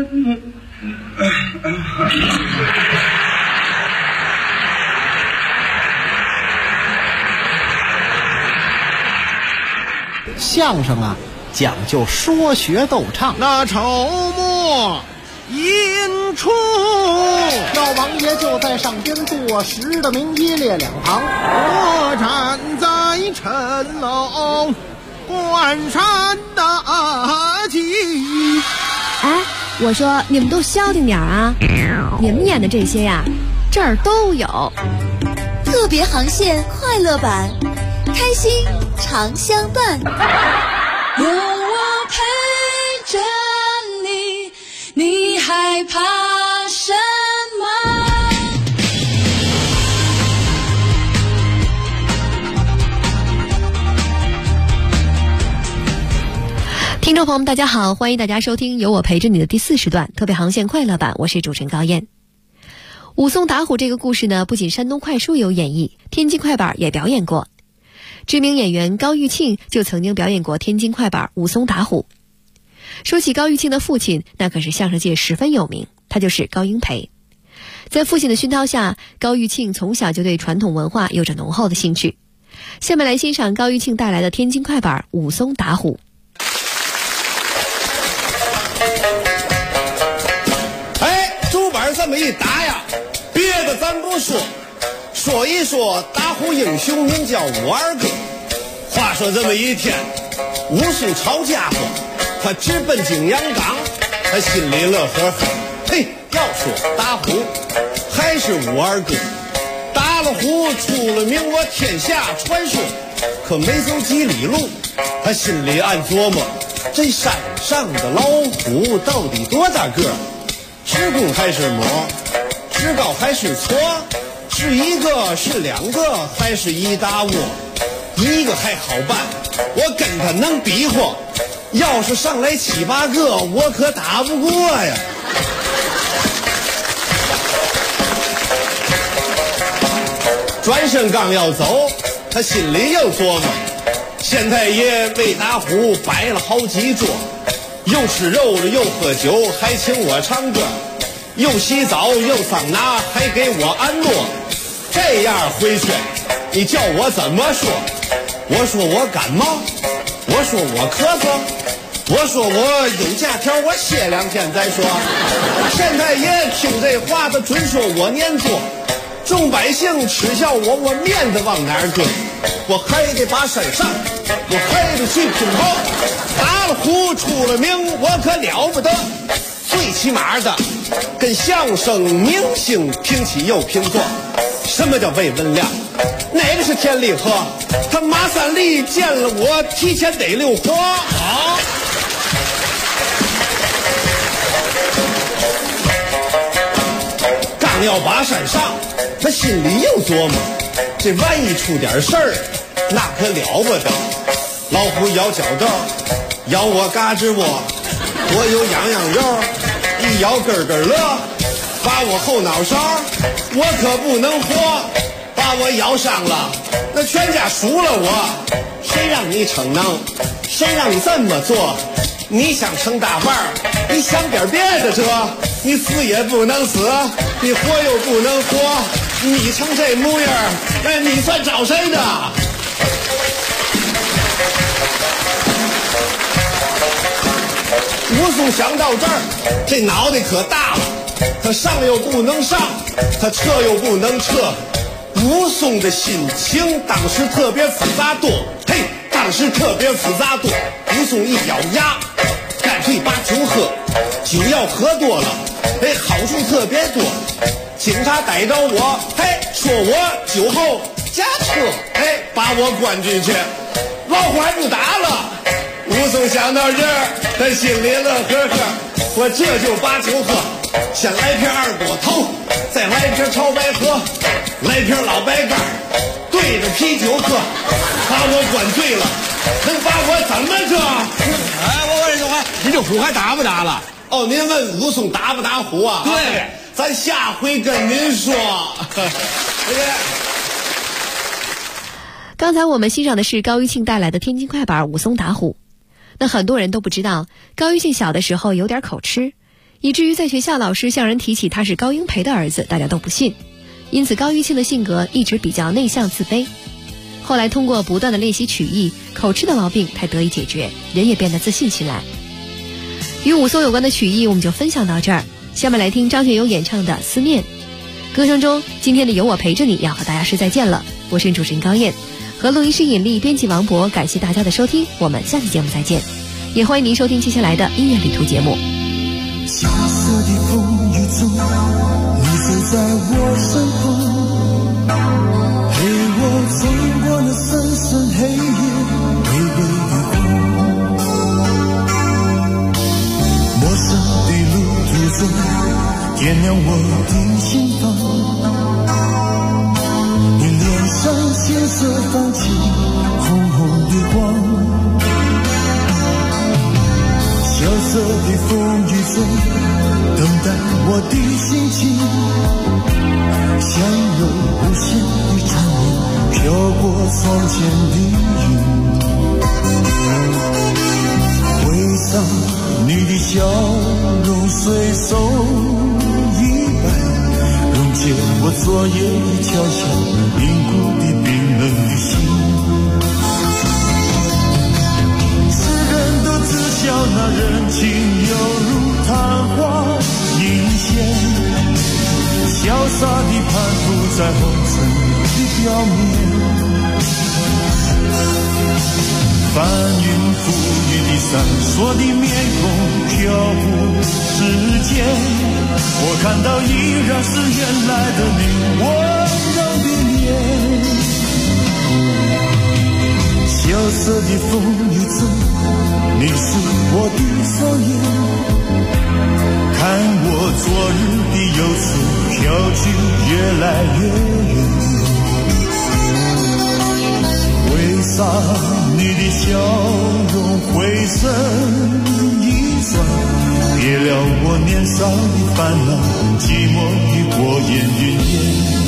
相声啊，讲究说学逗唱。 那筹末引出， 老王爷就在上边坐实的名一列2旁， 我站在陈楼观山大吉。 哎，我说你们都消停点啊！你们演的这些呀，这儿都有。 特别航线快乐版，开心常相伴。 有我陪着你，你害怕什么？ 听众朋友们大家好，欢迎大家收听由我陪着你的第4时段特别航线快乐版，我是主持人高燕。武松打虎这个故事呢，不仅山东快书有演绎，天津快板也表演过。知名演员高玉庆就曾经表演过天津快板武松打虎。说起高玉庆的父亲，那可是相声界十分有名，他就是高英培。在父亲的熏陶下，高玉庆从小就对传统文化有着浓厚的兴趣。下面来欣赏高玉庆带来的天津快板武松打虎。 竹板这么一打呀，别的咱不说，说一说打虎英雄名叫武二哥。话说这么一天，武松吵家伙，他直奔景阳冈，他心里乐呵呵。嘿，要说打虎，还是武二哥。打了虎出了名，我天下传说。可没走几里路，他心里暗琢磨，这山上的老虎到底多大个？是公还是母？是高还是矬？是1个是2个还是一大窝？1个还好办，我跟他能比划。要是上来7、8个，我可打不过呀。转身刚要走，他心里又琢磨，县太爷为打虎摆了好几桌。 又吃肉了又喝酒，还请我唱歌，又洗澡又桑拿，还给我按摩。这样回去你叫我怎么说？我说我感冒，我说我咳嗽，我说我有假条，我歇2天再说。县太爷听这话，他准说我念错。众百姓耻笑我，我面子往哪儿搁？我还得把身上，我还得去拼搏。打了呼出了名，我可了不得。最起码的跟相声明星平起又平坐。什么叫魏文亮？哪个是天理河？他马三立见了我，提前得溜活。好，刚要把山上，他心里又琢磨，这万一出点事儿，那可了不得。老虎咬脚豆，咬我嘎吱窝，我有痒痒肉，一咬咯咯乐，把我后脑勺，我可不能活。把我咬伤了，那全家数了我。谁让你逞能？谁让你这么做？你想成大腕儿，你想点别的辙。你死也不能死，你活又不能活。你成这模样，你算找谁的？武松想到这儿，这脑袋可大了。他上又不能上，他撤又不能撤。武松的心情当时特别复杂多，嘿，当时特别复杂多。武松一咬牙，干脆把酒喝，酒要喝多了，好处特别多。警察逮着我，说我酒后驾车，把我关进去，老虎还不打了。武松想到这儿，他心里乐呵呵，我这就把酒喝，先来瓶二锅头，再来瓶炒白河，来瓶老白干，对着啤酒喝，把我灌醉了，能把我怎么着？我问你，你这虎还打不打了？哦，您问武松打不打虎啊？对，咱下回跟您说。 刚才我们欣赏的是高玉庆带来的天津快板《武松打虎》。那很多人都不知道，高玉庆小的时候有点口吃，以至于在学校老师向人提起他是高英培的儿子，大家都不信。因此高玉庆的性格一直比较内向自卑。后来通过不断的练习曲艺，口吃的毛病才得以解决，人也变得自信起来。与武松有关的曲艺我们就分享到这儿，下面来听张学友演唱的《思念》。歌声中今天的有我陪着你要和大家说再见了，我是主持人高燕，和录音师尹丽，编辑王博，感谢大家的收听，我们下期节目再见，也欢迎您收听接下来的音乐旅途节目。 萧瑟的风雨中，你走在我身旁，陪我走过那深深黑夜，微微的光。陌生的路途中，点亮我的心房。你脸上鲜色泛起红红的光。萧瑟的风雨中，等待我的心情，像有无限的缠绵飘过窗前的云。回想你的笑容随手一摆，溶解我昨夜悄悄凝固的冰冷的心。笑那人情犹如昙花一现，潇洒地攀附在红尘的表面。翻云覆雨的闪烁的面孔飘忽之间，我看到依然是原来的你温柔的脸。萧瑟的风雨中，你是我的双眼，看我昨日的忧愁飘去越来越远。为啥你的笑容回身一转，别了我年少的烦恼，寂寞的过眼云烟。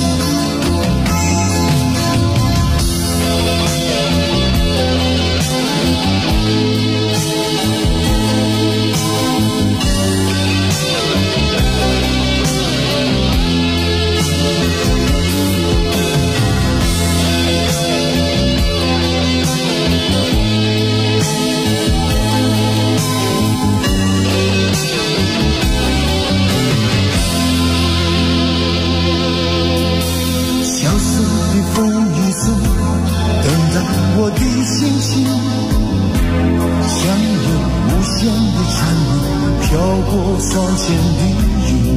我的心情，像有无限的缠绵飘过窗前的云，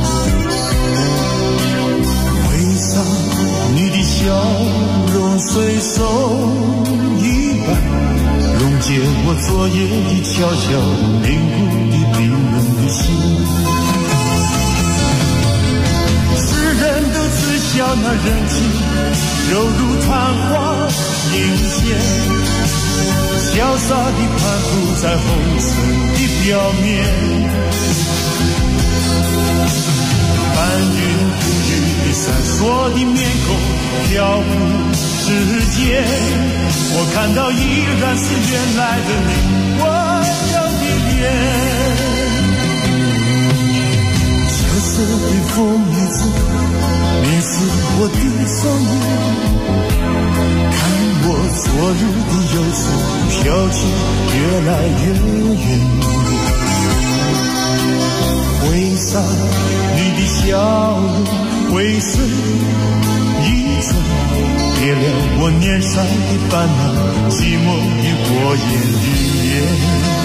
挥洒你的笑容随手一摆，溶解我昨夜的悄悄凝固的冰冷的心。世人都耻笑那人情柔如昙花映现，潇洒地攀附在红尘的表面，翻云覆雨闪烁的面孔飘忽之间，我看到依然是原来的你温柔的脸。萧瑟的风雨中凝视我的双眼，看我昨日的忧愁飘去越来越远，挥洒你的笑容为谁一程，别了我年少的烦恼，寂寞的过眼云烟。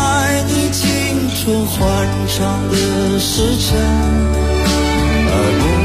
欢唱的时辰，而不